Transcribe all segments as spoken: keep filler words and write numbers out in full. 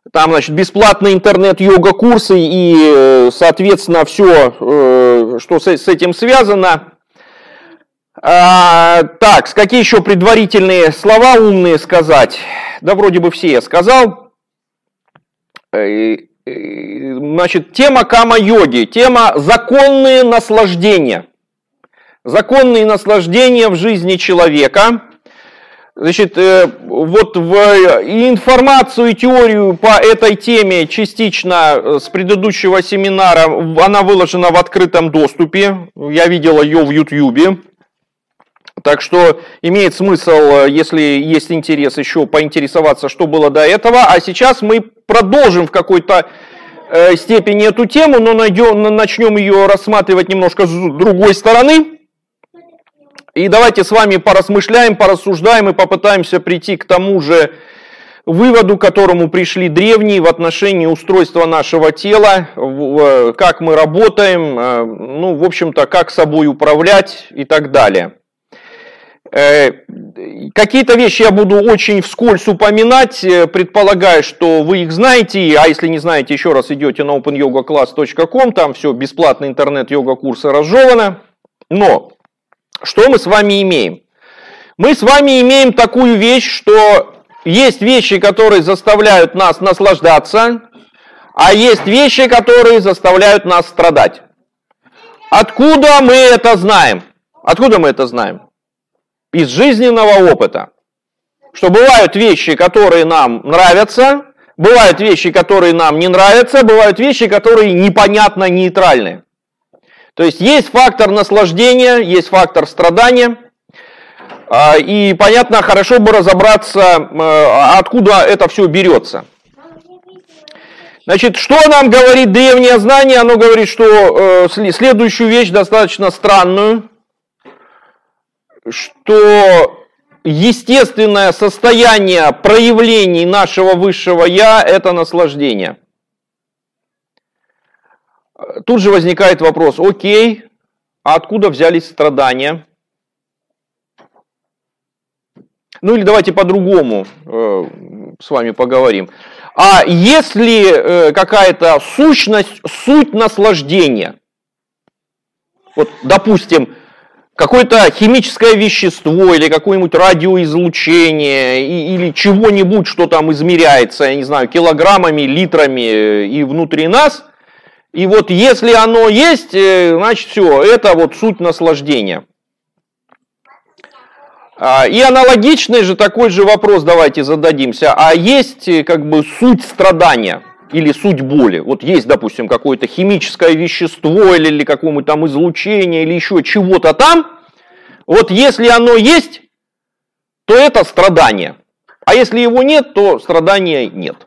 Там, значит, бесплатные интернет-йога-курсы и, соответственно, все, что с этим связано. А, так, какие еще предварительные слова умные сказать? Да, вроде бы все я сказал. Значит, тема кама-йоги, тема законные наслаждения. Законные наслаждения в жизни человека. Значит, вот в информацию и теорию по этой теме частично с предыдущего семинара, она выложена в открытом доступе. Я видел ее в Ютьюбе. Так что имеет смысл, если есть интерес, еще поинтересоваться, что было до этого. А сейчас мы продолжим в какой-то степени эту тему, но найдем, начнем ее рассматривать немножко с другой стороны. И давайте с вами поразмышляем, порассуждаем и попытаемся прийти к тому же выводу, к которому пришли древние в отношении устройства нашего тела, как мы работаем, ну, в общем-то, как собой управлять и так далее. Какие-то вещи я буду очень вскользь упоминать, предполагая, что вы их знаете, а если не знаете, еще раз идете на open yoga class точка com, там все, бесплатные интернет-йога-курсы разжевано. Но что мы с вами имеем? Мы с вами имеем такую вещь, что есть вещи, которые заставляют нас наслаждаться, а есть вещи, которые заставляют нас страдать. Откуда мы это знаем? Откуда мы это знаем? Из жизненного опыта. Что бывают вещи, которые нам нравятся, бывают вещи, которые нам не нравятся, бывают вещи, которые непонятно нейтральны. То есть есть фактор наслаждения, есть фактор страдания. И понятно, хорошо бы разобраться, откуда это все берется. Значит, что нам говорит древнее знание? Оно говорит, что следующую вещь достаточно странную, что естественное состояние проявлений нашего высшего Я – это наслаждение. Тут же возникает вопрос, окей, а откуда взялись страдания? Ну или давайте по-другому э, с вами поговорим. А если э, какая-то сущность, суть наслаждения, вот допустим, какое-то химическое вещество или какое-нибудь радиоизлучение или чего-нибудь, что там измеряется, я не знаю, килограммами, литрами и внутри нас, и вот если оно есть, значит все, это вот суть наслаждения. И аналогичный же такой же вопрос давайте зададимся. А есть как бы суть страдания или суть боли? Вот есть, допустим, какое-то химическое вещество или, или какое-нибудь там излучение или еще чего-то там. Вот если оно есть, то это страдание. А если его нет, то страдания нет.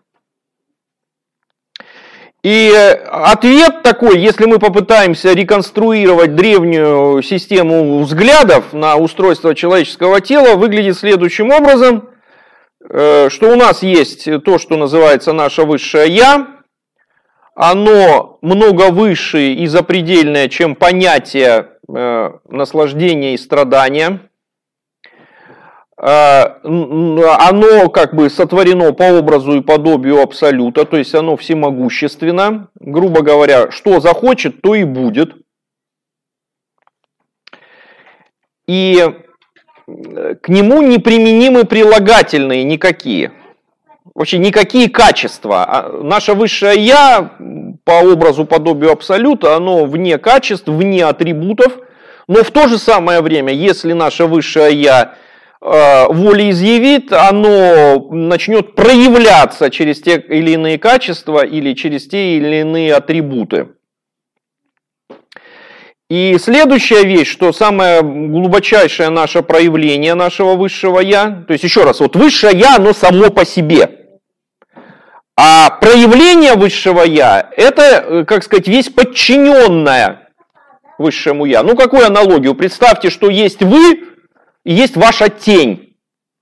И ответ такой, если мы попытаемся реконструировать древнюю систему взглядов на устройство человеческого тела, выглядит следующим образом, что у нас есть то, что называется наше высшее Я, оно много выше и запредельное, чем понятие наслаждения и страдания. Оно как бы сотворено по образу и подобию Абсолюта, то есть оно всемогущественно. Грубо говоря, что захочет, то и будет. И к нему неприменимы прилагательные никакие. Вообще никакие качества. Наше высшее Я по образу подобию Абсолюта, оно вне качеств, вне атрибутов. Но в то же самое время, если наше высшее Я волеизъявит, оно начнет проявляться через те или иные качества или через те или иные атрибуты. И следующая вещь, что самое глубочайшее наше проявление нашего высшего Я, то есть еще раз, вот высшее Я, оно само по себе. А проявление высшего Я, это, как сказать, вещь подчиненная высшему Я. Ну, какую аналогию? Представьте, что есть вы, и есть ваша тень.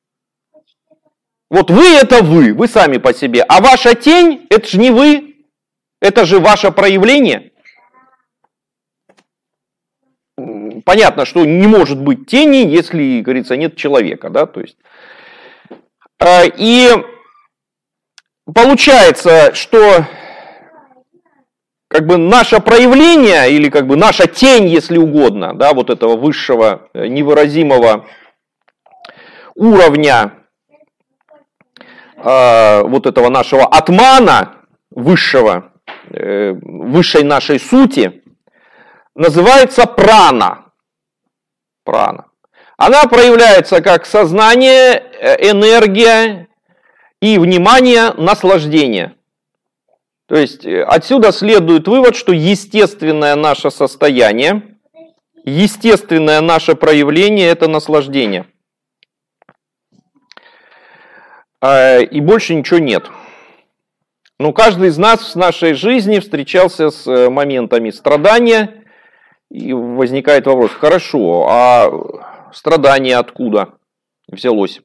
Вот вы это вы, вы сами по себе. А ваша тень, это же не вы, это же ваше проявление. Понятно, что не может быть тени, если, говорится, нет человека. Да? То есть, и получается, что как бы наше проявление, или как бы наша тень, если угодно, да, вот этого высшего невыразимого уровня э, вот этого нашего атмана, высшего, э, высшей нашей сути, называется прана. Прана. Она проявляется как сознание, энергия и внимание, наслаждение. То есть отсюда следует вывод, что естественное наше состояние, естественное наше проявление – это наслаждение. И больше ничего нет. Но каждый из нас в нашей жизни встречался с моментами страдания, и возникает вопрос: хорошо, а страдание откуда взялось?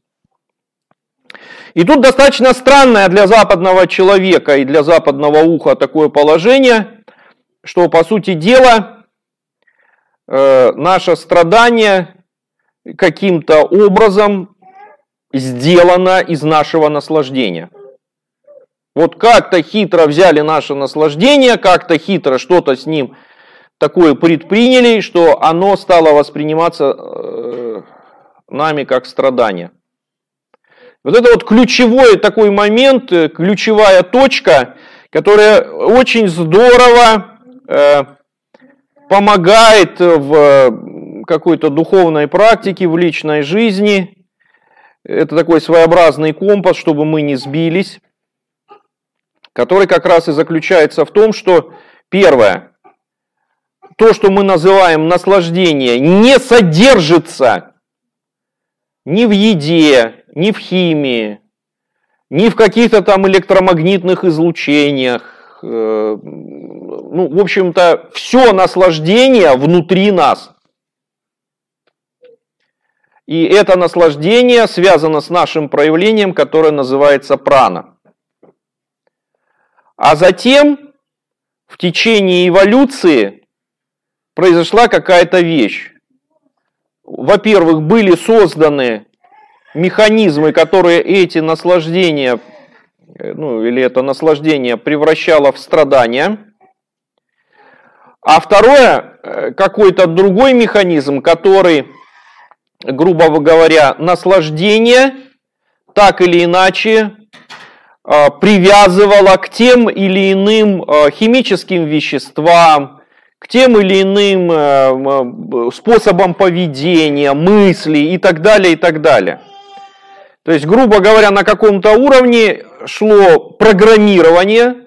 И тут достаточно странное для западного человека и для западного уха такое положение, что, по сути дела, э, наше страдание каким-то образом сделано из нашего наслаждения. Вот как-то хитро взяли наше наслаждение, как-то хитро что-то с ним такое предприняли, что оно стало восприниматься э, нами как страдание. Вот это вот ключевой такой момент, ключевая точка, которая очень здорово э, помогает в какой-то духовной практике, в личной жизни. Это такой своеобразный компас, чтобы мы не сбились, который как раз и заключается в том, что первое, то, что мы называем наслаждение, не содержится ни в еде, ни в химии, ни в каких-то там электромагнитных излучениях. Ну, в общем-то, все наслаждение внутри нас. И это наслаждение связано с нашим проявлением, которое называется прана. А затем, в течение эволюции, произошла какая-то вещь. Во-первых, были созданы механизмы, которые эти наслаждения, ну или это наслаждение превращало в страдания. А второе, какой-то другой механизм, который, грубо говоря, наслаждение так или иначе привязывало к тем или иным химическим веществам, к тем или иным способам поведения, мыслей и так далее, и так далее. То есть, грубо говоря, на каком-то уровне шло программирование,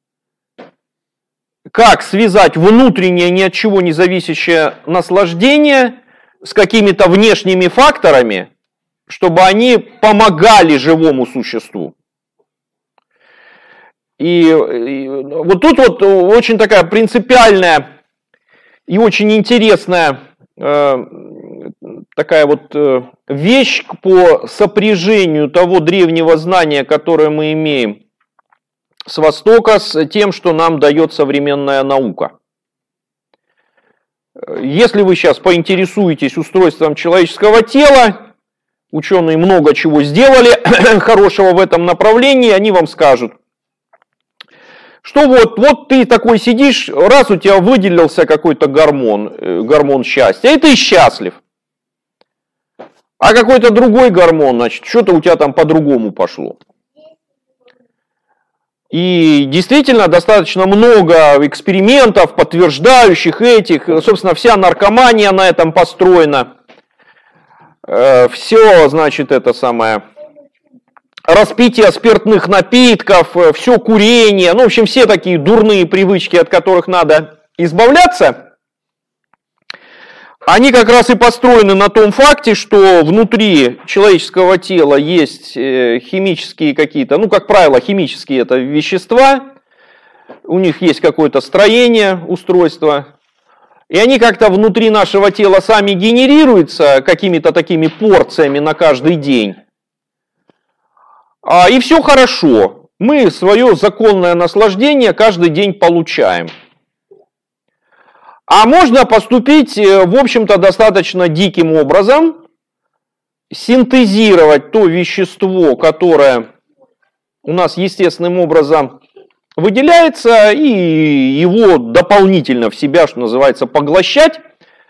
как связать внутреннее, ни от чего не зависящее наслаждение с какими-то внешними факторами, чтобы они помогали живому существу. И, и вот тут вот очень такая принципиальная и очень интересная э, такая вот э, вещь по сопряжению того древнего знания, которое мы имеем с Востока, с тем, что нам дает современная наука. Если вы сейчас поинтересуетесь устройством человеческого тела, ученые много чего сделали хорошего в этом направлении, они вам скажут, что вот, вот ты такой сидишь, раз у тебя выделился какой-то гормон, гормон счастья, и ты счастлив. А какой-то другой гормон, значит, что-то у тебя там по-другому пошло. И действительно достаточно много экспериментов, подтверждающих этих. Собственно, вся наркомания на этом построена. Все, значит, это самое... распитие спиртных напитков, все курение, ну, в общем, все такие дурные привычки, от которых надо избавляться, они как раз и построены на том факте, что внутри человеческого тела есть химические какие-то, ну, как правило, химические это вещества, у них есть какое-то строение, устройство, и они как-то внутри нашего тела сами генерируются какими-то такими порциями на каждый день. И все хорошо. Мы свое законное наслаждение каждый день получаем. А можно поступить, в общем-то, достаточно диким образом, синтезировать то вещество, которое у нас естественным образом выделяется, и его дополнительно в себя, что называется, поглощать.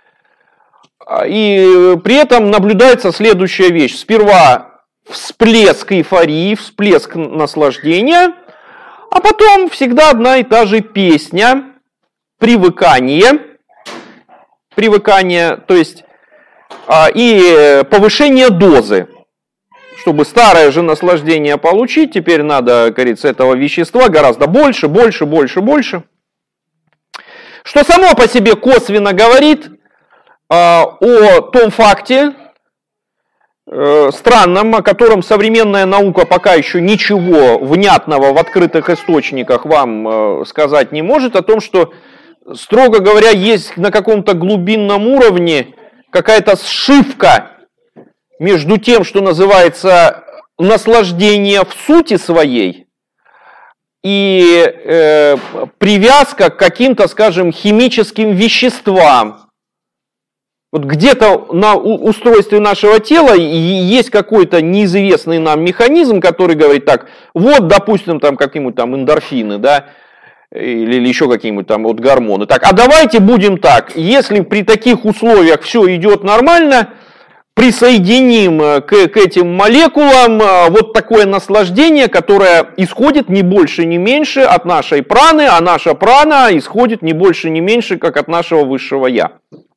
И при этом наблюдается следующая вещь. Сперва всплеск эйфории, всплеск наслаждения, а потом всегда одна и та же песня, привыкание, привыкание, то есть и повышение дозы. Чтобы старое же наслаждение получить, теперь надо, как говорится, этого вещества гораздо больше, больше, больше, больше. Что само по себе косвенно говорит э, о том факте, э, странном, о котором современная наука пока еще ничего внятного в открытых источниках вам э, сказать не может, о том, что, строго говоря, есть на каком-то глубинном уровне какая-то сшивка между тем, что называется наслаждение в сути своей, и э, привязка к каким-то, скажем, химическим веществам. Вот где-то на устройстве нашего тела есть какой-то неизвестный нам механизм, который говорит так, вот, допустим, там какие-нибудь там эндорфины, да, или, или еще какие-нибудь там вот гормоны. Так, а давайте будем так, если при таких условиях все идет нормально, присоединим к, к этим молекулам вот такое наслаждение, которое исходит не больше, не меньше от нашей праны, а наша прана исходит не больше, не меньше, как от нашего высшего я.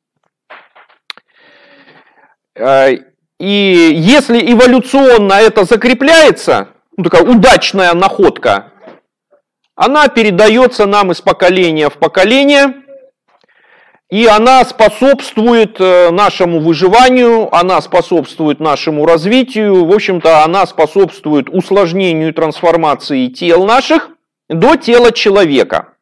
И если эволюционно это закрепляется, ну, такая удачная находка, она передается нам из поколения в поколение, и она способствует нашему выживанию, она способствует нашему развитию, в общем-то, она способствует усложнению трансформации тел наших до тела человека.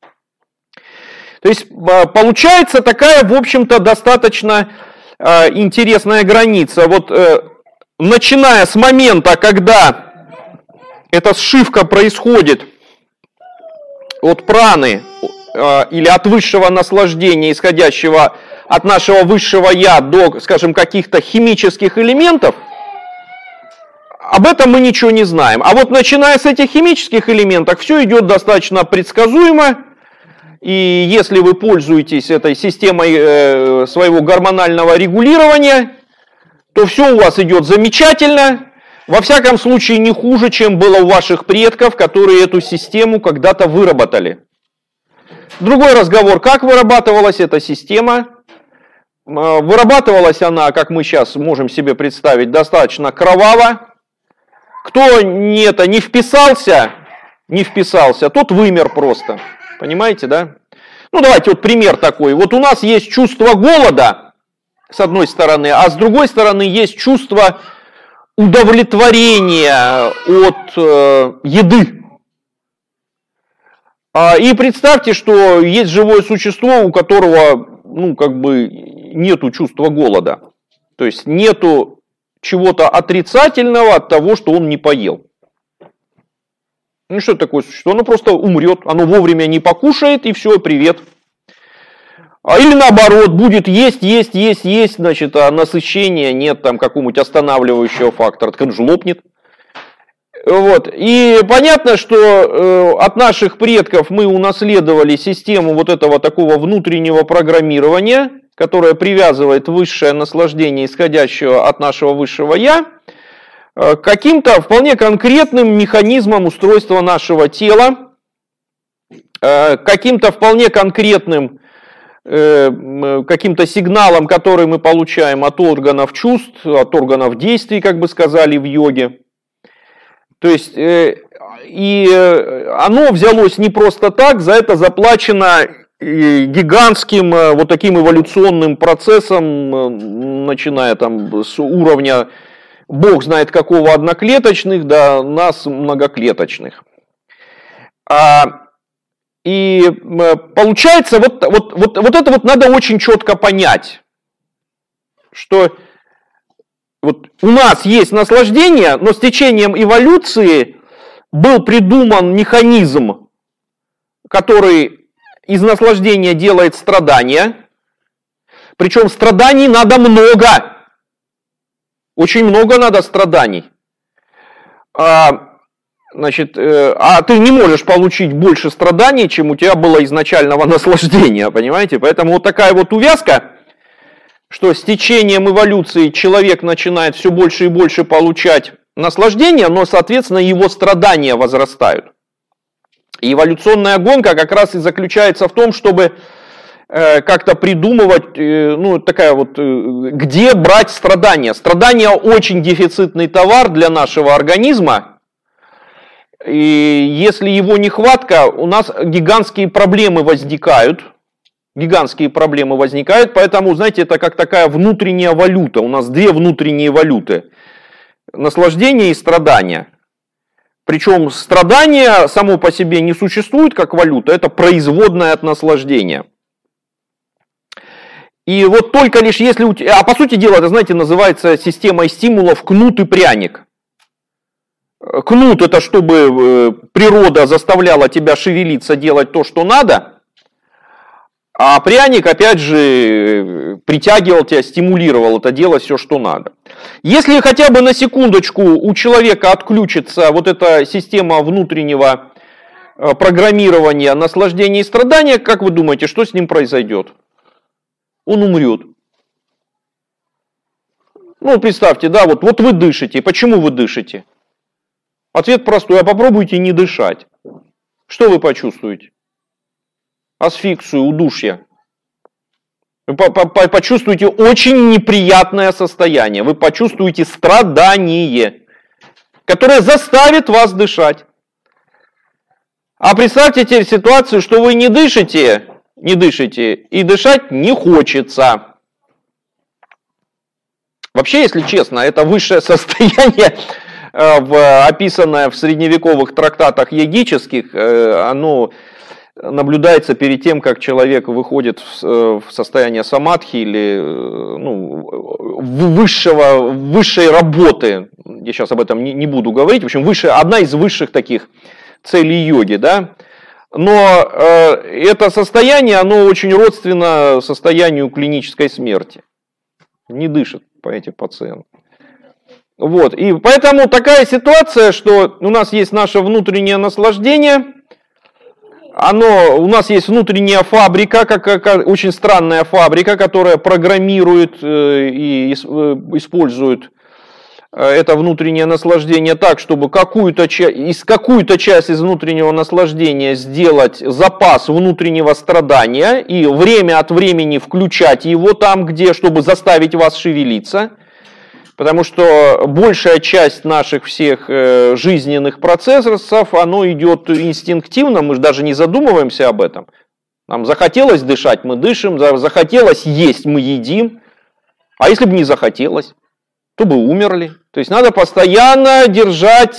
То есть получается такая, в общем-то, достаточно интересная граница. Вот начиная с момента, когда эта сшивка происходит от праны, или от высшего наслаждения, исходящего от нашего высшего я, до, скажем, каких-то химических элементов, об этом мы ничего не знаем. А вот начиная с этих химических элементов, все идет достаточно предсказуемо, и если вы пользуетесь этой системой э, своего гормонального регулирования, то все у вас идет замечательно, во всяком случае не хуже, чем было у ваших предков, которые эту систему когда-то выработали. Другой разговор, как вырабатывалась эта система. Вырабатывалась она, как мы сейчас можем себе представить, достаточно кроваво. Кто не, это, не вписался, не вписался, тот вымер просто. Понимаете, да? Ну, давайте вот пример такой. Вот у нас есть чувство голода, с одной стороны, а с другой стороны есть чувство удовлетворения от э, еды. И представьте, что есть живое существо, у которого, ну, как бы, нету чувства голода. То есть, нету чего-то отрицательного от того, что он не поел. Ну, что такое существо? Оно просто умрет, оно вовремя не покушает, и все, привет. Или наоборот, будет есть, есть, есть, есть, значит, а насыщения нет, там, какого-нибудь останавливающего фактора, так он же лопнет. Вот. И понятно, что э, от наших предков мы унаследовали систему вот этого такого внутреннего программирования, которое привязывает высшее наслаждение, исходящее от нашего высшего я, э, к каким-то вполне конкретным механизмам устройства нашего тела, э, каким-то вполне конкретным э, каким-то сигналам, которые мы получаем от органов чувств, от органов действий, как бы сказали в йоге. То есть, э, и оно взялось не просто так, за это заплачено гигантским э, вот таким эволюционным процессом, э, начиная там с уровня, бог знает какого, одноклеточных до нас многоклеточных. А, и э, получается, вот, вот, вот, вот это вот надо очень четко понять, что... Вот у нас есть наслаждение, но с течением эволюции был придуман механизм, который из наслаждения делает страдания. Причем страданий надо много. Очень много надо страданий. Значит, а ты не можешь получить больше страданий, чем у тебя было изначального наслаждения, понимаете? Поэтому вот такая вот увязка, что с течением эволюции человек начинает все больше и больше получать наслаждение, но, соответственно, его страдания возрастают. И эволюционная гонка как раз и заключается в том, чтобы как-то придумывать, ну, такая вот, где брать страдания. Страдания очень дефицитный товар для нашего организма. И если его нехватка, у нас гигантские проблемы возникают. Гигантские проблемы возникают, поэтому, знаете, это как такая внутренняя валюта. У нас две внутренние валюты. Наслаждение и страдания. Причем страдание само по себе не существует как валюта, это производное от наслаждения. И вот только лишь если у тебя... А по сути дела, это, знаете, называется системой стимулов кнут и пряник. Кнут — это чтобы природа заставляла тебя шевелиться, делать то, что надо, а пряник, опять же, притягивал тебя, стимулировал это делать все, что надо. Если хотя бы на секундочку у человека отключится вот эта система внутреннего программирования наслаждения и страдания, как вы думаете, что с ним произойдет? Он умрет. Ну, представьте, да, вот, вот вы дышите. Почему вы дышите? Ответ простой, а попробуйте не дышать. Что вы почувствуете? Асфиксию, удушье. Вы почувствуете очень неприятное состояние. Вы почувствуете страдание, которое заставит вас дышать. А представьте теперь ситуацию, что вы не дышите, не дышите, и дышать не хочется. Вообще, если честно, это высшее состояние, описанное в средневековых трактатах йогических, оно наблюдается перед тем, как человек выходит в состояние самадхи или ну, высшего, высшей работы. Я сейчас об этом не буду говорить. В общем, высшая, одна из высших таких целей йоги, да. Но э, это состояние, оно очень родственно состоянию клинической смерти. Не дышит по этим пациентам. Вот. И поэтому такая ситуация, что у нас есть наше внутреннее наслаждение, оно, у нас есть внутренняя фабрика, как, как, очень странная фабрика, которая программирует э, и э, использует это внутреннее наслаждение так, чтобы какую-то часть, из какую-то часть из внутреннего наслаждения сделать запас внутреннего страдания и время от времени включать его там, где, чтобы заставить вас шевелиться. Потому что большая часть наших всех жизненных процессов, оно идет инстинктивно, мы же даже не задумываемся об этом. Нам захотелось дышать, мы дышим, захотелось есть, мы едим. А если бы не захотелось, то бы умерли. То есть надо постоянно держать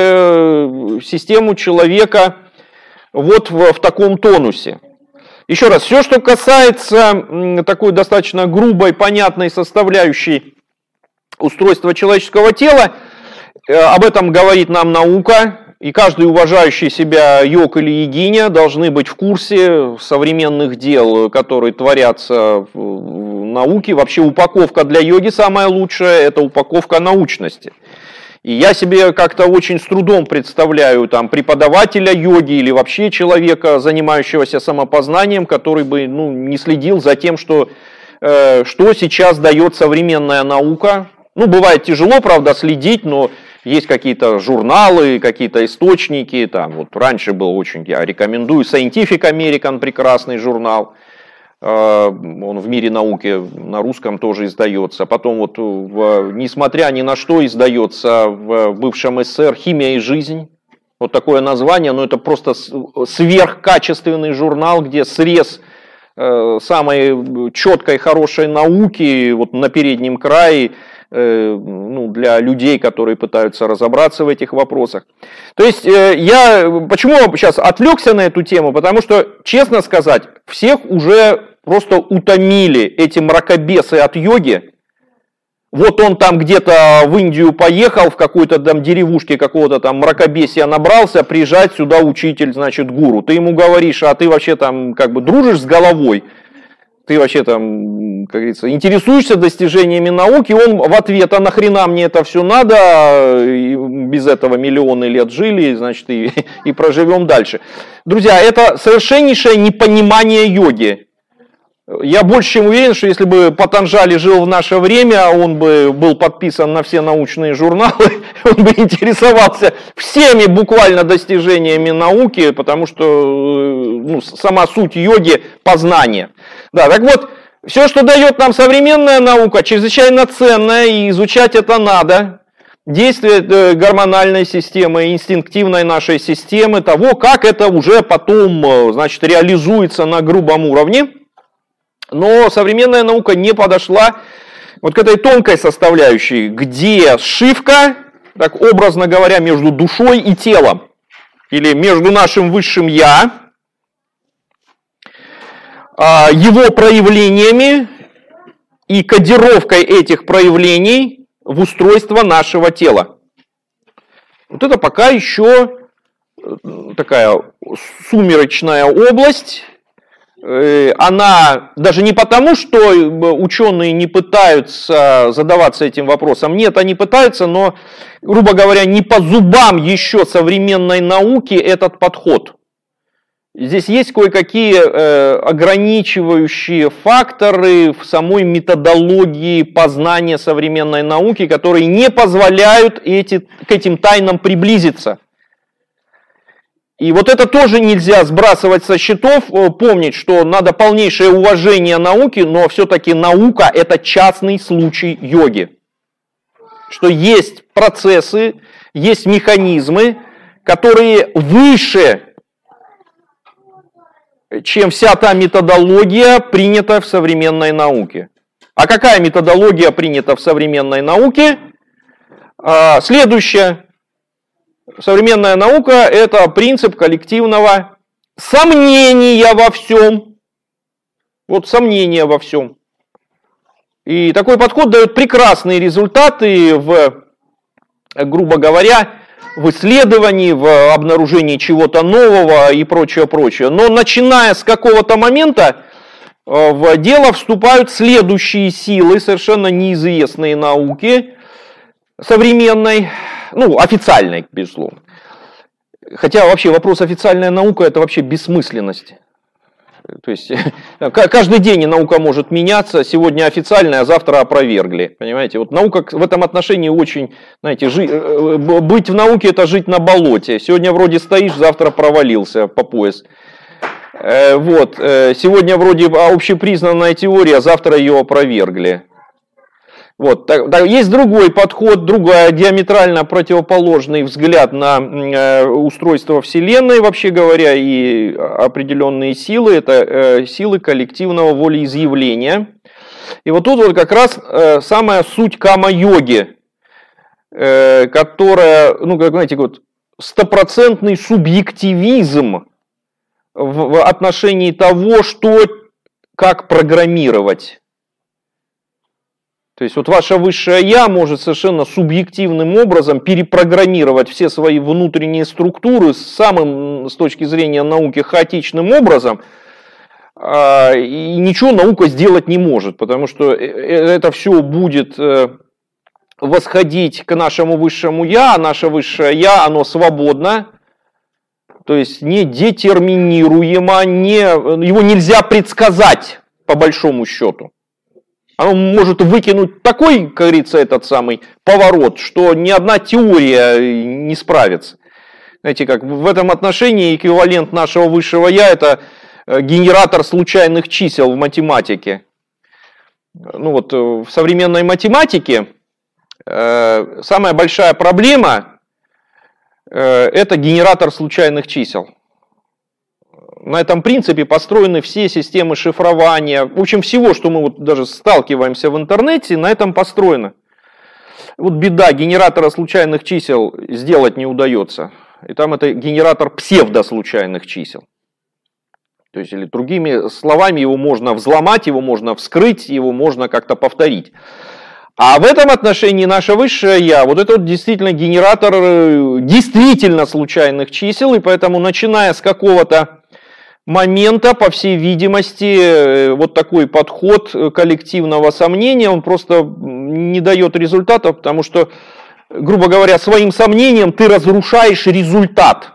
систему человека вот в, в таком тонусе. Еще раз, все, что касается такой достаточно грубой, понятной составляющей устройства человеческого тела, об этом говорит нам наука, и каждый уважающий себя йог или йогиня должны быть в курсе современных дел, которые творятся в науке. Вообще упаковка для йоги самая лучшая, это упаковка научности. И я себе как-то очень с трудом представляю там, преподавателя йоги или вообще человека, занимающегося самопознанием, который бы ну, не следил за тем, что, э, что сейчас дает современная наука. Ну, бывает тяжело, правда, следить, но есть какие-то журналы, какие-то источники. Там, вот раньше был очень, я рекомендую, Scientific American, прекрасный журнал. Он в мире науки на русском тоже издается. Потом, вот, в, несмотря ни на что, издается в бывшем СССР «Химия и жизнь». Вот такое название, но это просто сверхкачественный журнал, где срез самой четкой, хорошей науки вот на переднем крае, ну, для людей, которые пытаются разобраться в этих вопросах. То есть я почему сейчас отвлекся на эту тему? Потому что, честно сказать, всех уже просто утомили эти мракобесы от йоги. Вот он там где-то в Индию поехал, в какой-то там деревушке какого-то там мракобесия набрался, приезжать сюда учитель, значит, гуру. Ты ему говоришь, а ты вообще там как бы дружишь с головой? ты вообще там, как говорится, интересуешься достижениями науки, он в ответ, а нахрена мне это все надо, и без этого миллионы лет жили, значит, и, и проживем дальше. Друзья, это совершеннейшее непонимание йоги. Я больше чем уверен, что если бы Патанджали жил в наше время, он бы был подписан на все научные журналы, он бы интересовался всеми буквально достижениями науки, потому что ну, сама суть йоги – познание. Да, так вот, все, что дает нам современная наука, чрезвычайно ценное, и изучать это надо. Действие гормональной системы, инстинктивной нашей системы, того, как это уже потом, значит, реализуется на грубом уровне. Но современная наука не подошла вот к этой тонкой составляющей, где сшивка, так образно говоря, между душой и телом, или между нашим высшим «я», его проявлениями и кодировкой этих проявлений в устройство нашего тела. Вот это пока еще такая сумеречная область. Она даже не потому, что ученые не пытаются задаваться этим вопросом. Нет, они пытаются, но, грубо говоря, не по зубам еще современной науки этот подход. Здесь есть кое-какие э, ограничивающие факторы в самой методологии познания современной науки, которые не позволяют эти, к этим тайнам приблизиться. И вот это тоже нельзя сбрасывать со счетов, помнить, что надо полнейшее уважение науки, но все-таки наука – это частный случай йоги. Что есть процессы, есть механизмы, которые выше, чем вся та методология, принята в современной науке. А какая методология принята в современной науке? Следующая. Современная наука – это принцип коллективного сомнения во всем. Вот сомнения во всем. И такой подход дает прекрасные результаты в, грубо говоря, в исследовании, в обнаружении чего-то нового и прочее, прочее. Но начиная с какого-то момента в дело вступают следующие силы, совершенно неизвестные науке современной, ну, официальной, безусловно. Хотя вообще вопрос официальная наука – это вообще бессмысленность. То есть каждый день наука может меняться, сегодня официальная, а завтра опровергли. Понимаете, вот наука в этом отношении очень, знаете, жи... быть в науке – это жить на болоте. Сегодня вроде стоишь, завтра провалился по пояс. Вот. Сегодня вроде общепризнанная теория, а завтра ее опровергли. Вот, так, так, есть другой подход, другая диаметрально противоположный взгляд на э, устройство Вселенной, вообще говоря, и определенные силы, это э, силы коллективного волеизъявления. И вот тут вот как раз э, самая суть кама-йоги, э, которая, ну, как знаете, вот, стопроцентный субъективизм в, в отношении того, что, как программировать. То есть вот ваше высшее «я» может совершенно субъективным образом перепрограммировать все свои внутренние структуры самым, с точки зрения науки, хаотичным образом, и ничего наука сделать не может, потому что это все будет восходить к нашему высшему «я», а наше высшее «я», оно свободно, то есть не детерминируемо, не, его нельзя предсказать по большому счету. Оно может выкинуть такой, как говорится, этот самый поворот, что ни одна теория не справится. Знаете, как в этом отношении эквивалент нашего высшего «я» – это генератор случайных чисел в математике. Ну вот, в современной математике э, самая большая проблема э, – это генератор случайных чисел. На этом принципе построены все системы шифрования. В общем, всего, что мы вот даже сталкиваемся в интернете, на этом построено. Вот беда, генератора случайных чисел сделать не удается. И там это генератор псевдослучайных чисел. То есть, или другими словами, его можно взломать, его можно вскрыть, его можно как-то повторить. А в этом отношении наше высшее «я», вот это вот действительно генератор действительно случайных чисел, и поэтому, начиная с какого-то момента, по всей видимости, вот такой подход коллективного сомнения, он просто не дает результатов, потому что, грубо говоря, своим сомнением ты разрушаешь результат.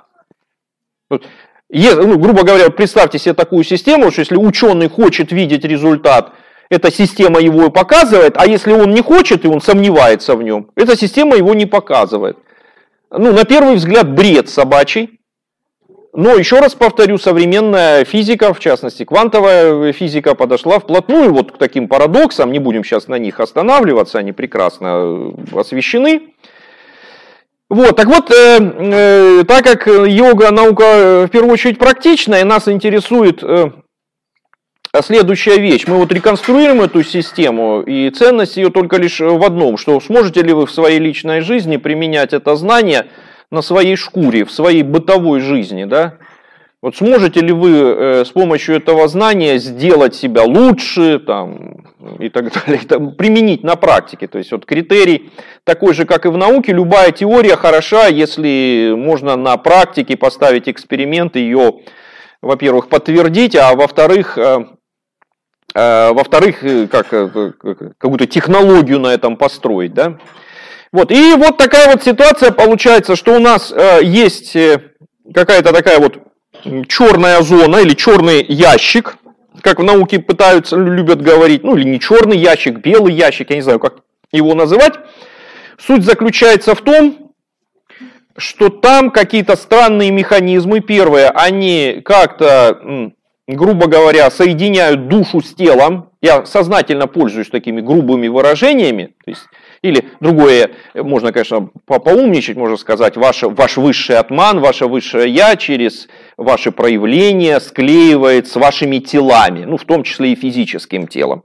Ну, грубо говоря, представьте себе такую систему, что если ученый хочет видеть результат, эта система его и показывает, а если он не хочет и он сомневается в нем, эта система его не показывает. Ну, на первый взгляд, бред собачий. Но, еще раз повторю, современная физика, в частности квантовая физика, подошла вплотную вот к таким парадоксам. Не будем сейчас на них останавливаться, они прекрасно освещены. Вот, так вот, э, э, так как йога наука в первую очередь практичная, нас интересует э, следующая вещь. Мы вот реконструируем эту систему, и ценность ее только лишь в одном, что сможете ли вы в своей личной жизни применять это знание на своей шкуре, в своей бытовой жизни, да? Вот сможете ли вы э, с помощью этого знания сделать себя лучше, там, и так далее, там, применить на практике. То есть вот критерий такой же, как и в науке, любая теория хороша, если можно на практике поставить эксперимент, ее, во-первых, подтвердить, а во-вторых, э, э, во-вторых, как, э, какую-то технологию на этом построить, да? Вот, и вот такая вот ситуация получается, что у нас э, есть какая-то такая вот черная зона или черный ящик, как в науке пытаются, любят говорить, ну или не черный ящик, белый ящик, я не знаю, как его называть. Суть заключается в том, что там какие-то странные механизмы. Первое, они как-то, грубо говоря, соединяют душу с телом. Я сознательно пользуюсь такими грубыми выражениями, то есть, или другое, можно, конечно, по поумничать, можно сказать, ваше, ваш высший атман, ваше высшее я через ваши проявления склеивает с вашими телами, ну, в том числе и физическим телом.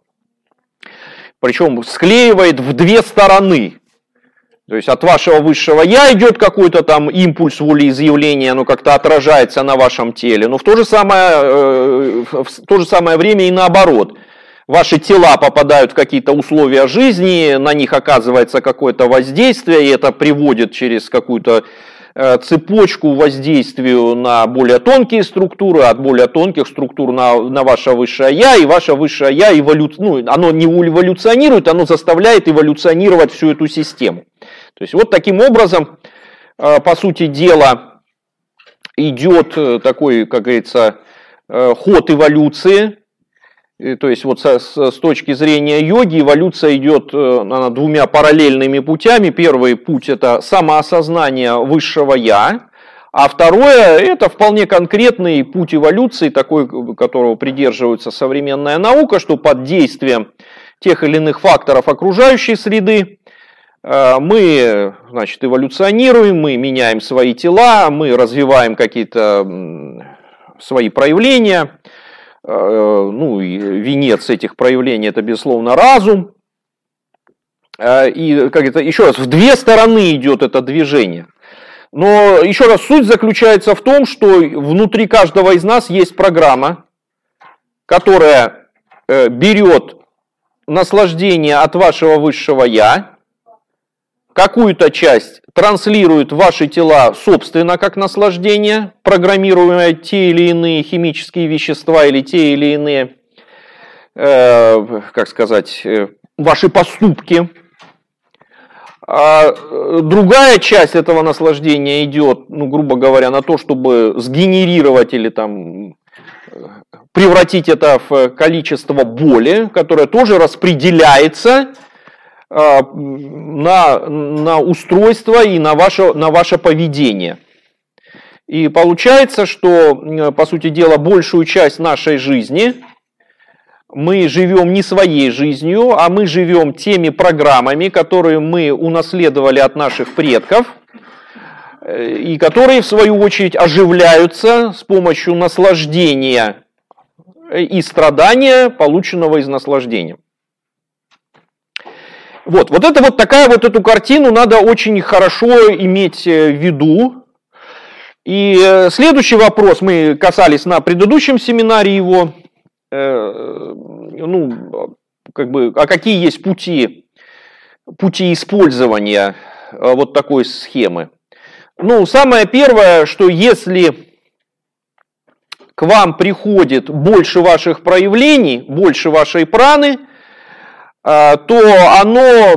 Причем склеивает в две стороны. То есть от вашего высшего я идет какой-то там импульс волеизъявления, оно как-то отражается на вашем теле, но в то же самое, в то же самое время и наоборот. Ваши тела попадают в какие-то условия жизни, на них оказывается какое-то воздействие, и это приводит через какую-то цепочку воздействию на более тонкие структуры, от более тонких структур на, на ваше высшее я, и ваше высшее я эволю... ну, оно не эволюционирует, оно заставляет эволюционировать всю эту систему. То есть вот таким образом, по сути дела, идет такой, как говорится, ход эволюции. То есть вот с, с точки зрения йоги эволюция идет она, двумя параллельными путями. Первый путь — это самоосознание высшего я, а второе — это вполне конкретный путь эволюции, такой, которого придерживается современная наука, что под действием тех или иных факторов окружающей среды мы, значит, эволюционируем, мы меняем свои тела, мы развиваем какие-то свои проявления. Ну, и венец этих проявлений — это, безусловно, разум. И, как это, еще раз, в две стороны идет это движение. Но, еще раз, суть заключается в том, что внутри каждого из нас есть программа, которая берет наслаждение от вашего высшего я, какую-то часть транслирует в ваши тела собственно как наслаждение, программируя те или иные химические вещества или те или иные, э, как сказать, э, ваши поступки. А другая часть этого наслаждения идет, ну, грубо говоря, на то, чтобы сгенерировать или там превратить это в количество боли, которое тоже распределяется На, на устройство и на ваше, на ваше поведение. И получается, что, по сути дела, большую часть нашей жизни мы живем не своей жизнью, а мы живем теми программами, которые мы унаследовали от наших предков, и которые, в свою очередь, оживляются с помощью наслаждения и страдания, полученного из наслаждения. Вот, вот это вот такая вот эту картину надо очень хорошо иметь в виду. И следующий вопрос, мы касались на предыдущем семинаре его, э, ну, как бы, а какие есть пути, пути использования вот такой схемы? Ну, самое первое, что если к вам приходит больше ваших проявлений, больше вашей праны, то оно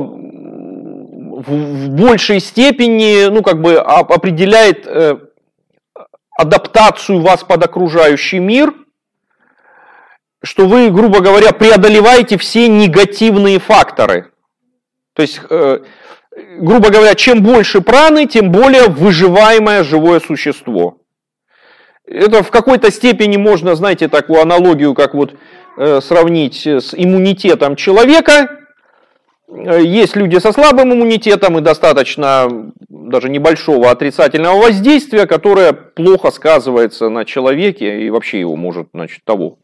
в большей степени, ну, как бы определяет адаптацию вас под окружающий мир, что вы, грубо говоря, преодолеваете все негативные факторы. То есть, грубо говоря, чем больше праны, тем более выживаемое живое существо. Это в какой-то степени можно, знаете, такую аналогию, как вот э, сравнить с иммунитетом человека. Есть люди со слабым иммунитетом и достаточно даже небольшого отрицательного воздействия, которое плохо сказывается на человеке и вообще его может, значит, того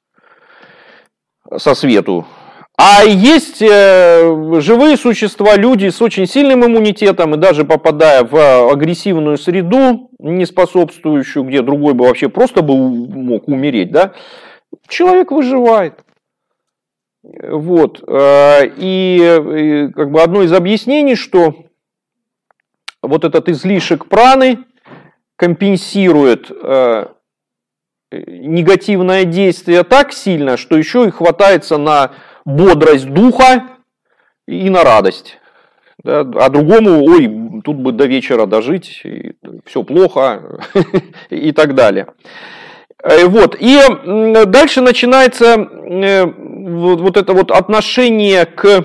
со свету. А есть э, живые существа, люди с очень сильным иммунитетом, и даже попадая в агрессивную среду, не способствующую, где другой бы вообще просто бы мог умереть, да, человек выживает. Вот. И, и как бы одно из объяснений, что вот этот излишек праны компенсирует э, негативное действие так сильно, что еще и хватается на бодрость духа и на радость. Да? А другому, ой, тут бы до вечера дожить, и все плохо и так далее. Вот. И дальше начинается вот это вот отношение к,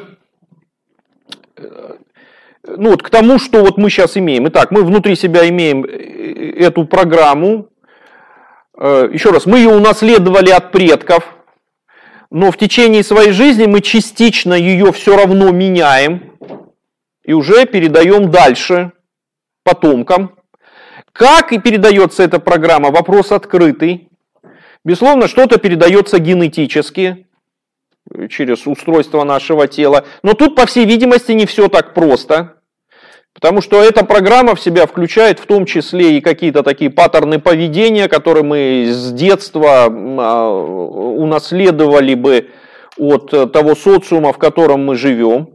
ну, вот к тому, что вот мы сейчас имеем. Итак, мы внутри себя имеем эту программу. Еще раз, мы ее унаследовали от предков. Но в течение своей жизни мы частично ее все равно меняем и уже передаем дальше потомкам. Как и передается эта программа? Вопрос открытый. Безусловно, что-то передается генетически через устройство нашего тела. Но тут, по всей видимости, не все так просто. Потому что эта программа в себя включает в том числе и какие-то такие паттерны поведения, которые мы с детства унаследовали бы от того социума, в котором мы живем.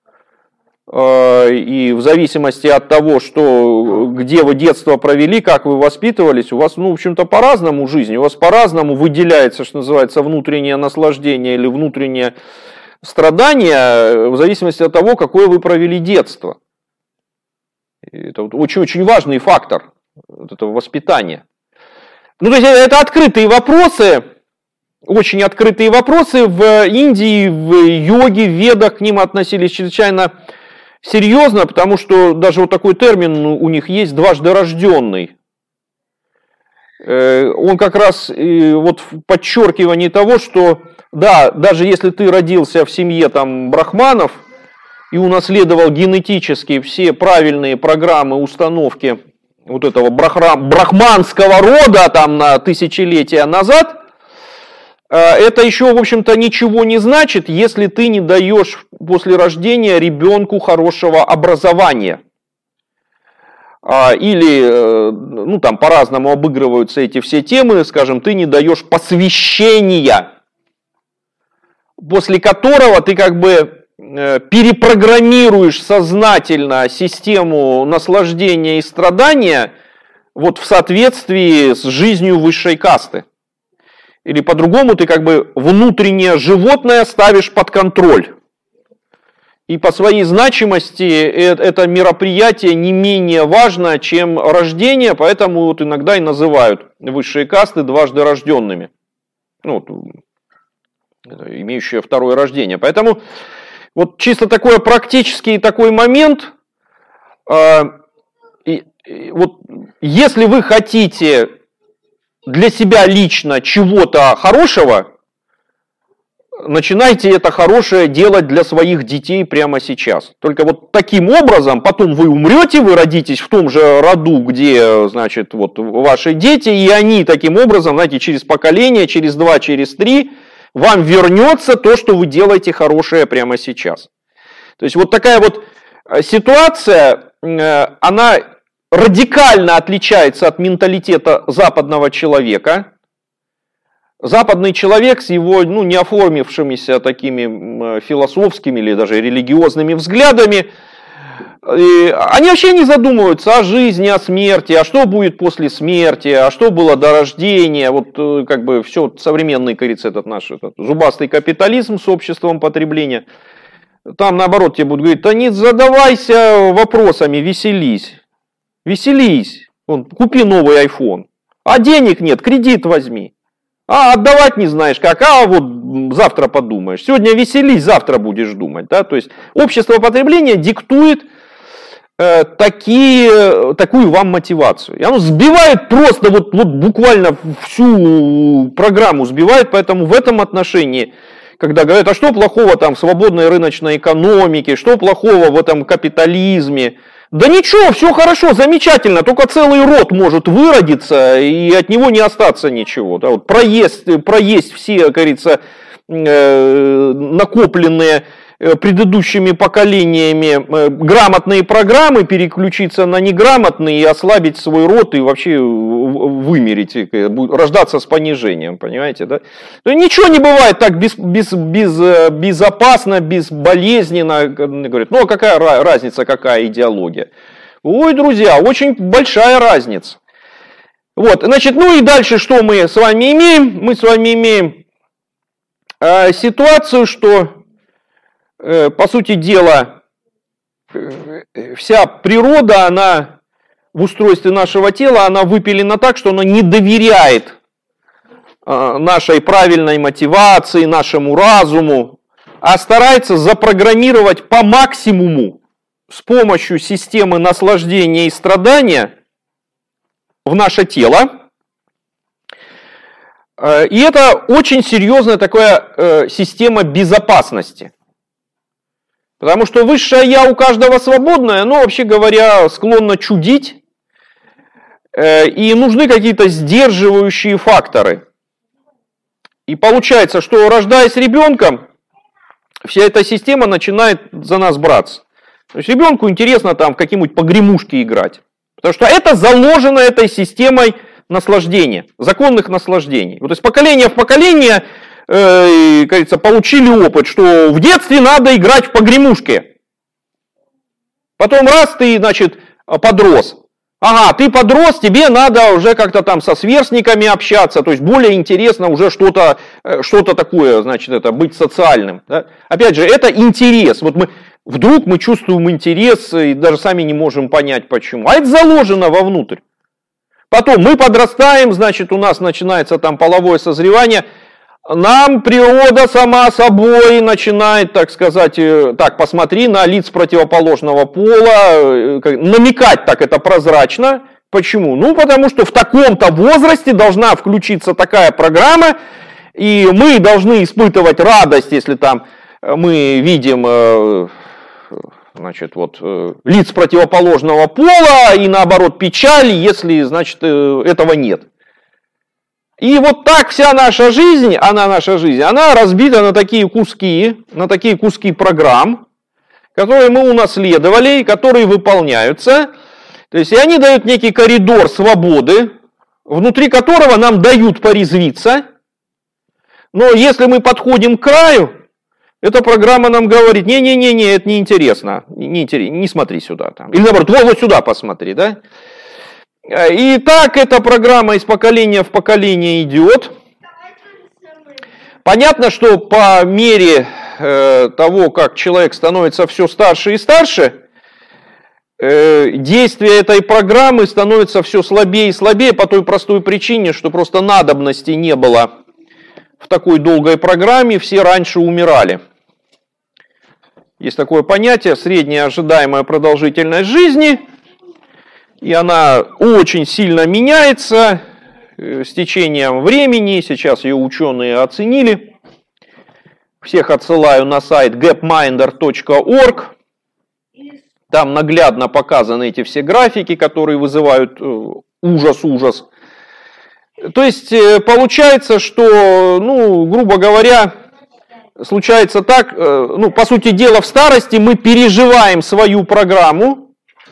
И в зависимости от того, что, где вы детство провели, как вы воспитывались, у вас, ну, в общем-то, по-разному жизнь. У вас по-разному выделяется, что называется, внутреннее наслаждение или внутреннее страдание, в зависимости от того, какое вы провели детство. Это очень-очень важный фактор вот этого воспитания. Ну, то есть, это открытые вопросы, очень открытые вопросы. В Индии, в йоге, в ведах к ним относились чрезвычайно серьезно, потому что даже вот такой термин у них есть, дважды рожденный. Он как раз вот в подчеркивании того, что да, даже если ты родился в семье там брахманов и унаследовал генетически все правильные программы, установки вот этого брахманского рода там на тысячелетия назад, это еще, в общем-то, ничего не значит, если ты не даешь после рождения ребенку хорошего образования. Или, ну, там по-разному обыгрываются эти все темы, скажем, ты не даешь посвящения, после которого ты как бы перепрограммируешь сознательно систему наслаждения и страдания вот в соответствии с жизнью высшей касты. Или по-другому ты как бы внутреннее животное ставишь под контроль. И по своей значимости это мероприятие не менее важно, чем рождение, поэтому вот иногда и называют высшие касты дважды рожденными. Ну, имеющие второе рождение. Поэтому вот чисто такой практический такой момент. И, и вот если вы хотите для себя лично чего-то хорошего, начинайте это хорошее делать для своих детей прямо сейчас. Только вот таким образом потом вы умрете, вы родитесь в том же роду, где, значит, вот ваши дети, и они таким образом, знаете, через поколение, через два, через три, вам вернется то, что вы делаете хорошее прямо сейчас. То есть вот такая вот ситуация, она радикально отличается от менталитета западного человека. Западный человек с его, ну, не оформившимися такими философскими или даже религиозными взглядами, И они вообще не задумываются о жизни, о смерти, а что будет после смерти, а что было до рождения. Вот как бы все современный, кажется, этот наш этот, зубастый капитализм с обществом потребления. Там наоборот тебе будут говорить: да не задавайся вопросами, веселись. Веселись. Вон, купи новый айфон. А денег нет, кредит возьми. А отдавать не знаешь как, а вот завтра подумаешь. Сегодня веселись, завтра будешь думать. Да? То есть общество потребления диктует э, такие, такую вам мотивацию. И оно сбивает просто, вот, вот буквально всю программу сбивает, поэтому в этом отношении, когда говорят, а что плохого там в свободной рыночной экономике, что плохого в этом капитализме, да ничего, все хорошо, замечательно, только целый род может выродиться и от него не остаться ничего. Да, вот проесть, проесть все, как говорится, э, накопленные предыдущими поколениями э, грамотные программы, переключиться на неграмотные и ослабить свой род и вообще вымереть, рождаться с понижением, понимаете, да? То ничего не бывает так без, без, без, безопасно, безболезненно. Говорят, ну а какая разница, какая идеология? Ой, друзья, очень большая разница. Вот, значит, ну и дальше что мы с вами имеем? Мы с вами имеем э, ситуацию, что по сути дела, вся природа, она в устройстве нашего тела, она выпилена так, что она не доверяет нашей правильной мотивации, нашему разуму, а старается запрограммировать по максимуму с помощью системы наслаждения и страдания в наше тело. И это очень серьезная такая система безопасности. Потому что высшее я у каждого свободное, но, вообще говоря, склонно чудить. И нужны какие-то сдерживающие факторы. И получается, что рождаясь ребенком, вся эта система начинает за нас браться. То есть ребенку интересно там в какие-нибудь погремушки играть. Потому что это заложено этой системой наслаждения, законных наслаждений. Вот из поколения в поколение... И, кажется, получили опыт, что в детстве надо играть в погремушки. Потом раз ты, значит, подрос. Ага, ты подрос, тебе надо уже как-то там со сверстниками общаться, то есть более интересно уже что-то, что-то такое, значит, это быть социальным. Да? Опять же, это интерес. Вот мы, вдруг мы чувствуем интерес и даже сами не можем понять почему. А это заложено вовнутрь. Потом мы подрастаем, значит, у нас начинается там половое созревание. Нам природа сама собой начинает, так сказать, так, посмотри на лиц противоположного пола, намекать так это прозрачно. Почему? Ну, потому что в таком-то возрасте должна включиться такая программа, и мы должны испытывать радость, если там мы видим, значит, вот, лиц противоположного пола, и наоборот печаль, если, значит, этого нет. И вот так вся наша жизнь, она наша жизнь, она разбита на такие куски, на такие куски программ, которые мы унаследовали, которые выполняются. То есть и они дают некий коридор свободы, внутри которого нам дают порезвиться. Но если мы подходим к краю, эта программа нам говорит: не-не-не, это неинтересно, не, не смотри сюда. Там. Или наоборот, вот, вот сюда посмотри, да? И так эта программа из поколения в поколение идет. Понятно, что по мере э, того, как человек становится все старше и старше, э, действие этой программы становится все слабее и слабее по той простой причине, что просто надобности не было в такой долгой программе, все раньше умирали. Есть такое понятие — средняя ожидаемая продолжительность жизни. И она очень сильно меняется с течением времени. Сейчас ее ученые оценили. Всех отсылаю на сайт гэпмайндер точка орг. Там наглядно показаны эти все графики, которые вызывают ужас-ужас. То есть получается, что, ну, грубо говоря, случается так, ну, по сути дела, в старости мы переживаем свою программу.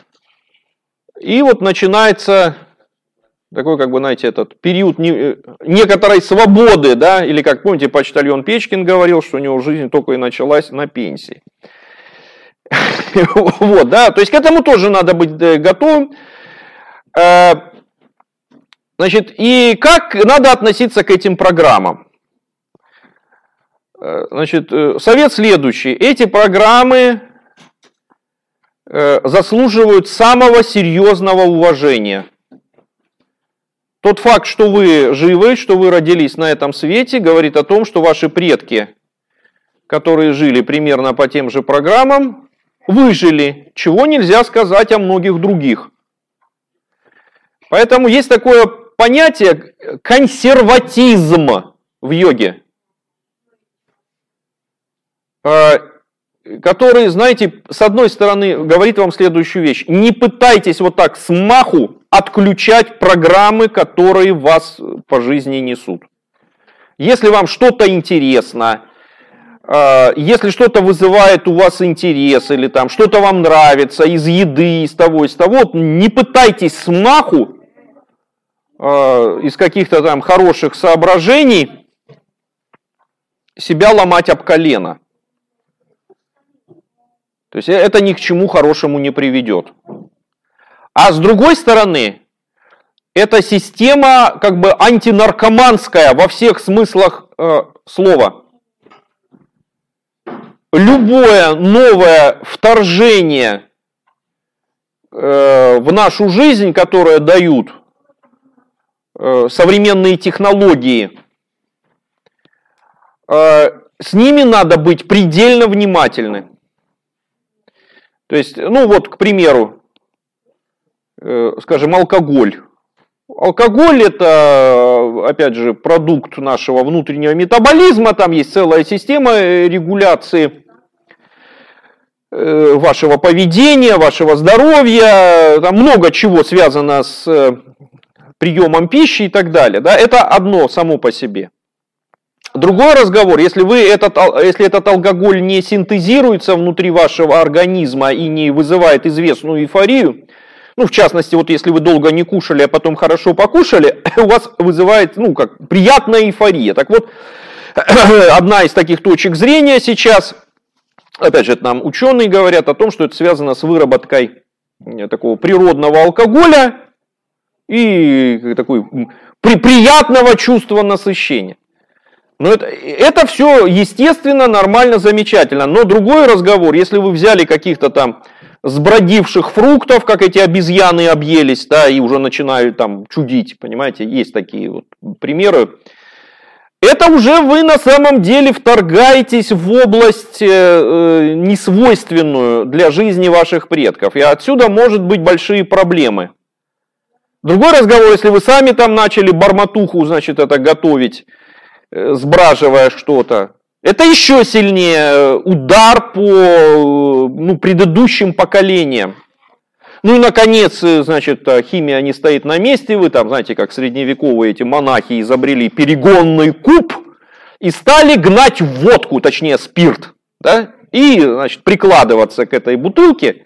И вот начинается такой, как бы, знаете, этот период некоторой свободы, да, или, как помните, почтальон Печкин говорил, что у него жизнь только и началась на пенсии. Вот, да, то есть к этому тоже надо быть готовым. Значит, и как надо относиться к этим программам? Значит, совет следующий. Эти программы заслуживают самого серьезного уважения. Тот факт, что вы живы, что вы родились на этом свете, говорит о том, что ваши предки, которые жили примерно по тем же программам, выжили, чего нельзя сказать о многих других. Поэтому есть такое понятие консерватизм в йоге, который, знаете, с одной стороны говорит вам следующую вещь. Не пытайтесь вот так с маху отключать программы, которые вас по жизни несут. Если вам что-то интересно, если что-то вызывает у вас интерес, или там что-то вам нравится из еды, из того, из того, не пытайтесь с маху, из каких-то там хороших соображений, себя ломать об колено. То есть это ни к чему хорошему не приведет. А с другой стороны, эта система как бы антинаркоманская во всех смыслах э, слова. Любое новое вторжение э, в нашу жизнь, которое дают э, современные технологии, э, с ними надо быть предельно внимательны. То есть, ну вот, к примеру, э, скажем, алкоголь. Алкоголь – это, опять же, продукт нашего внутреннего метаболизма, там есть целая система регуляции э, вашего поведения, вашего здоровья, там много чего связано с э, приемом пищи и так далее. Да? Это одно само по себе. Другой разговор, если, вы этот, если этот алкоголь не синтезируется внутри вашего организма и не вызывает известную эйфорию, ну, в частности, вот если вы долго не кушали, а потом хорошо покушали, у вас вызывает, ну, как приятная эйфория. Так вот, одна из таких точек зрения сейчас, опять же, это нам ученые говорят о том, что это связано с выработкой такого природного алкоголя и такой при, приятного чувства насыщения. Но это, это все естественно, нормально, замечательно. Но другой разговор, если вы взяли каких-то там сбродивших фруктов, как эти обезьяны объелись, да, и уже начинают там чудить, понимаете, есть такие вот примеры. Это уже вы на самом деле вторгаетесь в область э, несвойственную для жизни ваших предков. И отсюда может быть большие проблемы. Другой разговор, если вы сами там начали барматуху, значит, это готовить, сбраживая что-то, это еще сильнее удар по ну, предыдущим поколениям. Ну и, наконец, значит, химия не стоит на месте. Вы там, знаете, как средневековые эти монахи изобрели перегонный куб и стали гнать водку, точнее спирт, да, и, значит, прикладываться к этой бутылке.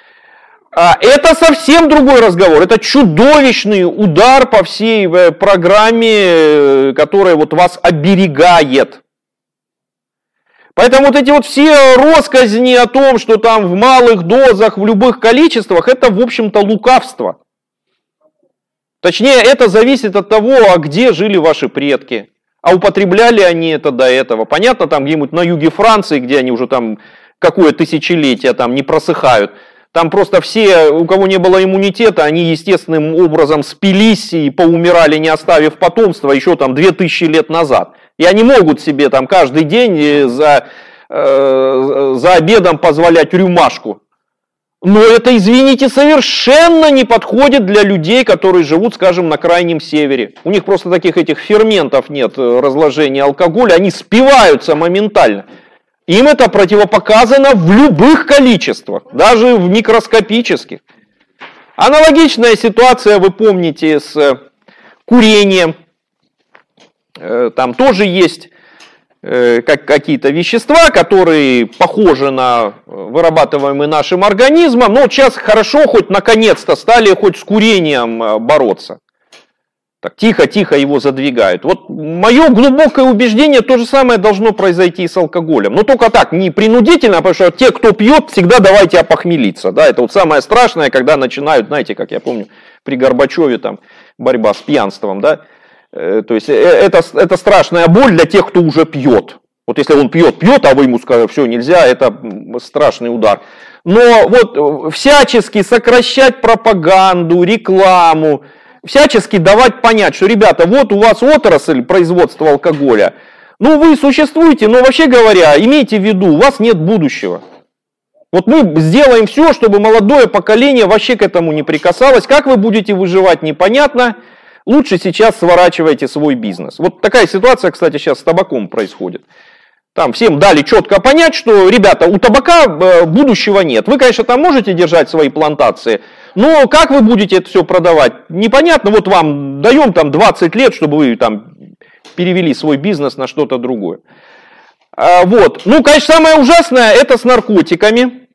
Это совсем другой разговор. Это чудовищный удар по всей программе, которая вот вас оберегает. Поэтому вот эти вот все россказни о том, что там в малых дозах, в любых количествах, это, в общем-то, лукавство. Точнее, это зависит от того, а где жили ваши предки. А употребляли они это до этого. Понятно, там где-нибудь на юге Франции, где они уже там какое тысячелетие там не просыхают. Там просто все, у кого не было иммунитета, они естественным образом спились и поумирали, не оставив потомства, еще там две тысячи лет назад. И они могут себе там каждый день за, э, за обедом позволять рюмашку. Но это, извините, совершенно не подходит для людей, которые живут, скажем, на крайнем севере. У них просто таких этих ферментов нет, разложения алкоголя, они спиваются моментально. Им это противопоказано в любых количествах, даже в микроскопических. Аналогичная ситуация, вы помните, с курением. Там тоже есть какие-то вещества, которые похожи на вырабатываемые нашим организмом. Но сейчас хорошо, хоть наконец-то стали хоть с курением бороться. Так тихо-тихо его задвигают. Вот мое глубокое убеждение, то же самое должно произойти и с алкоголем. Но только так, не принудительно, потому что те, кто пьет, всегда давайте опохмелиться. Да, это вот самое страшное, когда начинают, знаете, как я помню, при Горбачеве там борьба с пьянством. Да? То есть это, это страшная боль для тех, кто уже пьет. Вот если он пьет, пьет, а вы ему скажете, все, нельзя, это страшный удар. Но вот всячески сокращать пропаганду, рекламу, всячески давать понять, что, ребята, вот у вас отрасль производства алкоголя, ну вы существуете, но вообще говоря, имейте в виду, у вас нет будущего. Вот мы сделаем все, чтобы молодое поколение вообще к этому не прикасалось. Как вы будете выживать, непонятно. Лучше сейчас сворачивайте свой бизнес. Вот такая ситуация, кстати, сейчас с табаком происходит. Там всем дали четко понять, что, ребята, у табака будущего нет. Вы, конечно, там можете держать свои плантации, но как вы будете это все продавать, непонятно. Вот вам даем там двадцать лет, чтобы вы там перевели свой бизнес на что-то другое. А, вот. Ну, конечно, самое ужасное это с наркотиками.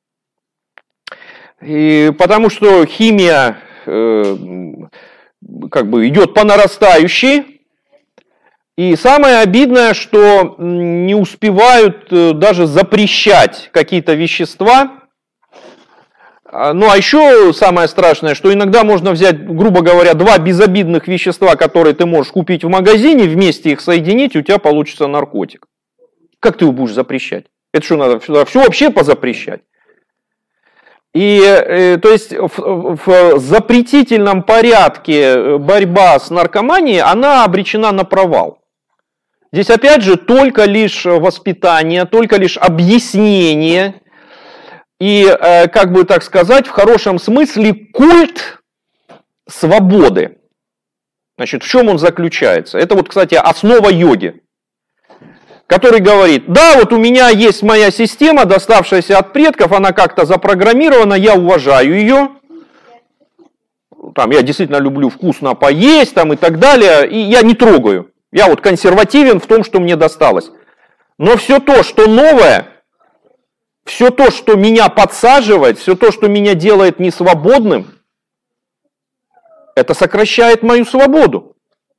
И потому что химия э, как бы идет по нарастающей. И самое обидное, что не успевают даже запрещать какие-то вещества. Ну, а еще самое страшное, что иногда можно взять, грубо говоря, два безобидных вещества, которые ты можешь купить в магазине, вместе их соединить, и у тебя получится наркотик. Как ты его будешь запрещать? Это что, надо все вообще позапрещать? И, то есть, в, в запретительном порядке борьба с наркоманией, она обречена на провал. Здесь, опять же, только лишь воспитание, только лишь объяснение и, как бы так сказать, в хорошем смысле культ свободы. Значит, в чем он заключается? Это вот, кстати, основа йоги, который говорит, да, вот у меня есть моя система, доставшаяся от предков, она как-то запрограммирована, я уважаю ее, там, я действительно люблю вкусно поесть там, и так далее, и я не трогаю. Я вот консервативен в том, что мне досталось. Но все то, что новое, все то, что меня подсаживает, все то, что меня делает несвободным, это сокращает мою свободу.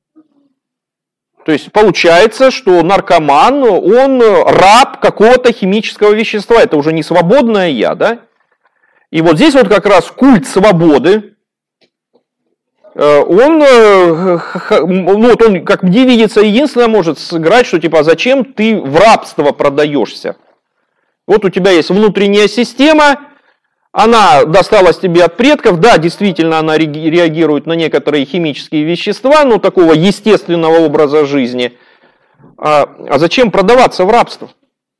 То есть получается, что наркоман, он раб какого-то химического вещества. Это уже не свободное я, да? И вот здесь вот как раз культ свободы, он, ну, вот он, как мне видится, единственное может сыграть, что типа, зачем ты в рабство продаешься? Вот у тебя есть внутренняя система, она досталась тебе от предков, да, действительно она реагирует на некоторые химические вещества, но такого естественного образа жизни. А, а зачем продаваться в рабство?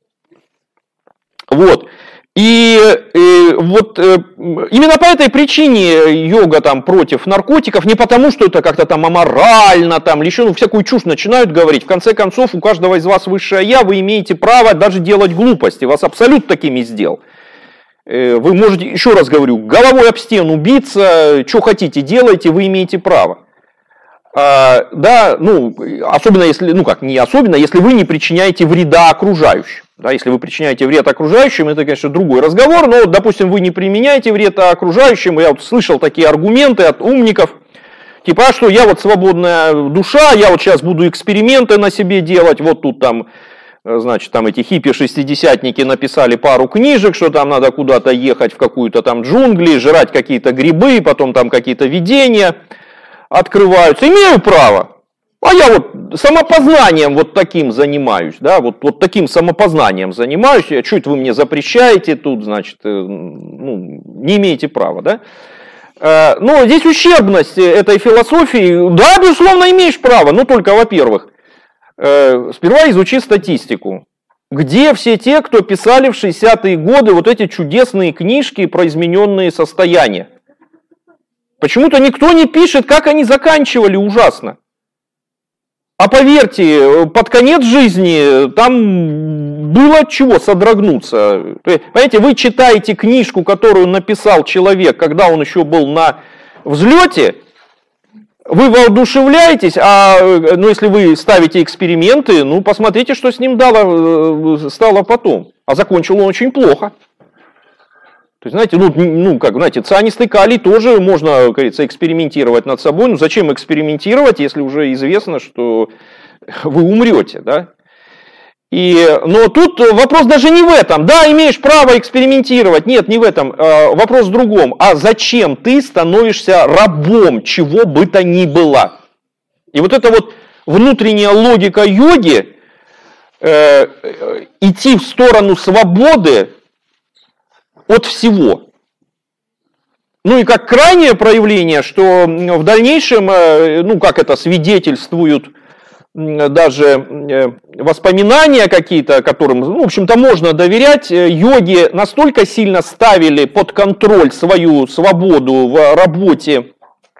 Вот. И, и вот э, именно по этой причине йога там против наркотиков, не потому, что это как-то там аморально, там, или еще, ну, всякую чушь начинают говорить. В конце концов, у каждого из вас высшее я, вы имеете право даже делать глупости, вас абсолют такими сделал. Э, вы можете, еще раз говорю, головой об стену биться, что хотите делайте, вы имеете право. А, да, ну, особенно если, ну как, не особенно, если вы не причиняете вреда окружающим. Да, если вы причиняете вред окружающим, это, конечно, другой разговор, но, допустим, вы не применяете вред окружающим, я вот слышал такие аргументы от умников, типа, а что, я вот свободная душа, я вот сейчас буду эксперименты на себе делать, вот тут там, значит, там эти хиппи-шестидесятники написали пару книжек, что там надо куда-то ехать в какую-то там джунгли, жрать какие-то грибы, потом там какие-то видения открываются, имею право. А я вот самопознанием вот таким занимаюсь, да, вот, вот таким самопознанием занимаюсь, а что это вы мне запрещаете тут, значит, ну, не имеете права, да. Но здесь ущербность этой философии, да, безусловно, имеешь право, но только, во-первых, сперва изучи статистику. Где все те, кто писали в шестидесятые годы вот эти чудесные книжки про измененные состояния? Почему-то никто не пишет, как они заканчивали ужасно. А поверьте, под конец жизни там было от чего содрогнуться. Понимаете, вы читаете книжку, которую написал человек, когда он еще был на взлете, вы воодушевляетесь, а ну, если вы ставите эксперименты, ну посмотрите, что с ним дало, стало потом. А закончил он очень плохо. То есть, знаете, ну, ну как, знаете, цианистый калий тоже можно, как говорится, экспериментировать над собой. Ну, зачем экспериментировать, если уже известно, что вы умрете, да? И, но тут вопрос даже не в этом. Да, имеешь право экспериментировать. Нет, не в этом. Вопрос в другом. А зачем ты становишься рабом чего бы то ни было? И вот эта вот внутренняя логика йоги, э, идти в сторону свободы от всего. Ну и как крайнее проявление, что в дальнейшем, ну как это свидетельствуют даже воспоминания какие-то, которым, ну, в общем-то, можно доверять, йоги настолько сильно ставили под контроль свою свободу в работе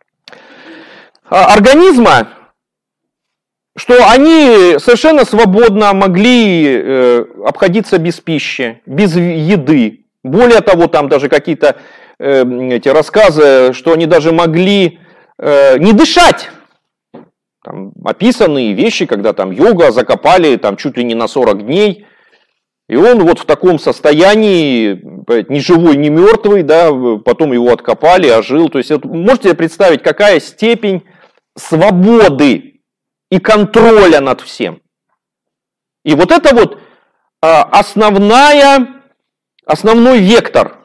организма, что они совершенно свободно могли обходиться без пищи, без еды. Более того, там даже какие-то э, эти рассказы, что они даже могли э, не дышать. Там описанные вещи, когда там йога закопали там, чуть ли не на сорок дней. И он вот в таком состоянии, ни живой, ни мертвый, да, потом его откопали, ожил. То есть это, можете себе представить, какая степень свободы и контроля над всем. И вот это вот э, основная... Основной вектор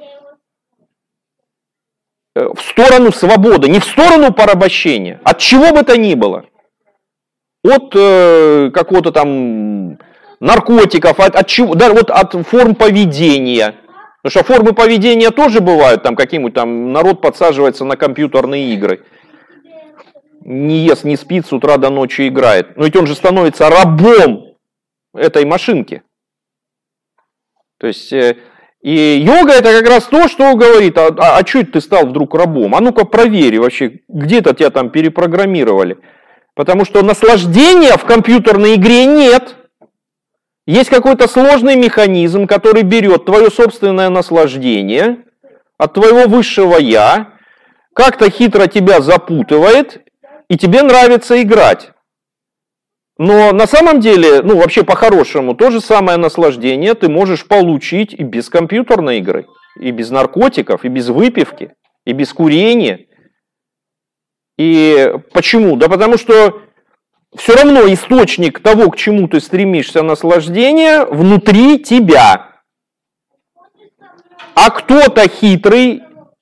в сторону свободы, не в сторону порабощения, от чего бы то ни было. От э, какого-то там наркотиков, от, от, чего, да, вот от форм поведения. Потому что формы поведения тоже бывают, там какие-нибудь там народ подсаживается на компьютерные игры. Не ест, не спит, с утра до ночи играет. Но ведь он же становится рабом этой машинки. То есть... Э, И йога это как раз то, что говорит, а, а, а что это ты стал вдруг рабом? А ну-ка проверь вообще, где-то тебя там перепрограммировали. Потому что наслаждения в компьютерной игре нет. Есть какой-то сложный механизм, который берет твое собственное наслаждение от твоего высшего я, как-то хитро тебя запутывает, и тебе нравится играть. Но на самом деле, ну вообще по-хорошему, то же самое наслаждение ты можешь получить и без компьютерной игры, и без наркотиков, и без выпивки, и без курения. И почему? Да потому что все равно источник того, к чему ты стремишься, наслаждение, внутри тебя. А кто-то хитрый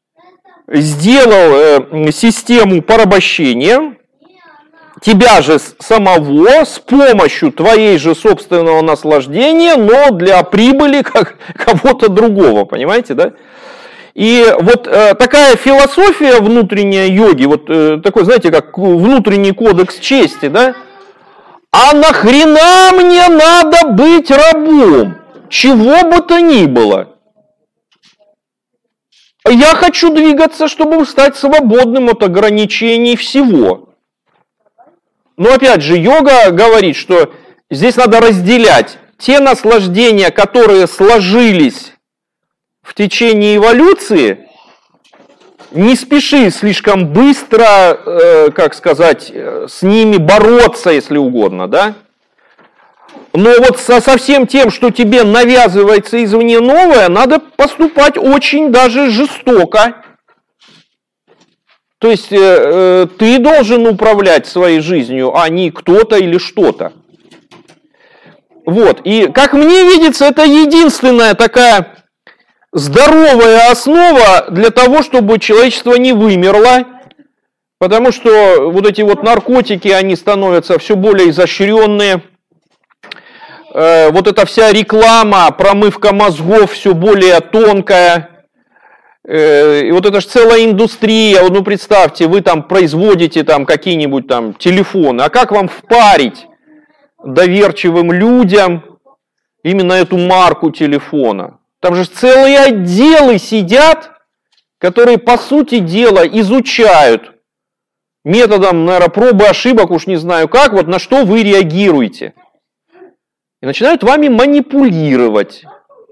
сделал систему порабощения, тебя же самого с помощью твоей же собственного наслаждения, но для прибыли как кого-то другого, понимаете, да? И вот э, такая философия внутренняя йоги, вот э, такой, знаете, как внутренний кодекс чести, да? А нахрена мне надо быть рабом? Чего бы то ни было. Я хочу двигаться, чтобы стать свободным от ограничений всего. Но опять же, йога говорит, что здесь надо разделять те наслаждения, которые сложились в течение эволюции. Не спеши слишком быстро, э, как сказать, с ними бороться, если угодно, да? Но вот со, со всем тем, что тебе навязывается извне новое, надо поступать очень даже жестоко. То есть э, ты должен управлять своей жизнью, а не кто-то или что-то. Вот. И как мне видится, это единственная такая здоровая основа для того, чтобы человечество не вымерло. Потому что вот эти вот наркотики, они становятся все более изощренные. Э, вот эта вся реклама, промывка мозгов все более тонкая. И вот это же целая индустрия, ну представьте, вы там производите там какие-нибудь там телефоны, а как вам впарить доверчивым людям именно эту марку телефона? Там же целые отделы сидят, которые по сути дела изучают методом, наверное, пробы ошибок, уж не знаю как, вот на что вы реагируете. И начинают вами манипулировать.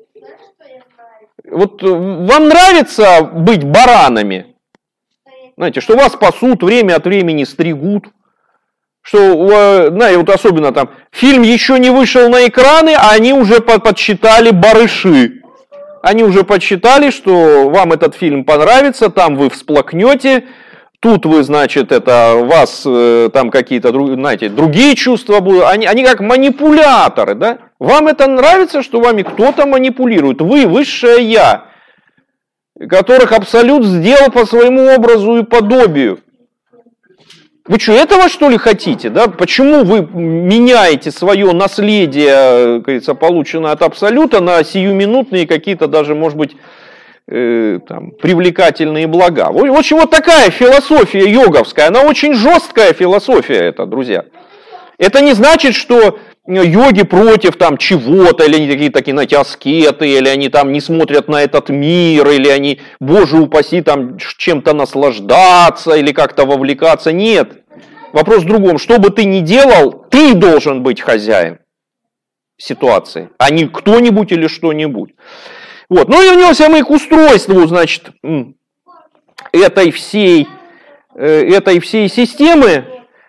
Вот вам нравится быть баранами? Знаете, что вас пасут, время от времени стригут. Что, знаете, вот особенно там, фильм еще не вышел на экраны, а они уже подсчитали барыши. Они уже подсчитали, что вам этот фильм понравится, там вы всплакнете, тут вы, значит, это, у вас э, там какие-то, знаете, другие чувства будут. Они, они как манипуляторы, да? Вам это нравится, что вами кто-то манипулирует? Вы, высшее Я, которых Абсолют сделал по своему образу и подобию. Вы что, этого что ли хотите? Да? Почему вы меняете свое наследие, как говорится, полученное от Абсолюта, на сиюминутные какие-то даже, может быть, э, там, привлекательные блага? В общем, вот такая философия йоговская, она очень жесткая философия, это, друзья. Это не значит, что йоги против там чего-то, или они такие, такие, знаете, аскеты, или они там не смотрят на этот мир, или они, боже упаси, там чем-то наслаждаться, или как-то вовлекаться. Нет. Вопрос в другом. Что бы ты ни делал, ты должен быть хозяин ситуации, а не кто-нибудь или что-нибудь. Вот. Ну, вернемся мы к устройству, значит, этой всей, этой всей системы.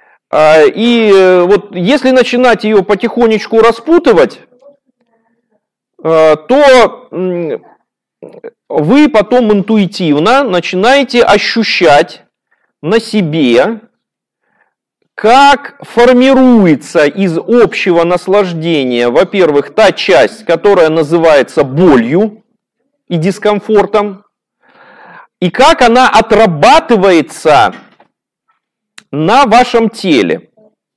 И вот если начинать ее потихонечку распутывать, то вы потом интуитивно начинаете ощущать на себе, как формируется из общего наслаждения, во-первых, та часть, которая называется болью и дискомфортом, и как она отрабатывается на вашем теле.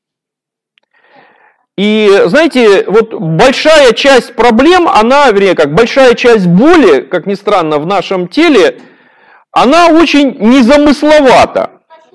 И, знаете, вот большая часть проблем, она, вернее, как большая часть боли, как ни странно, в нашем теле, она очень незамысловата.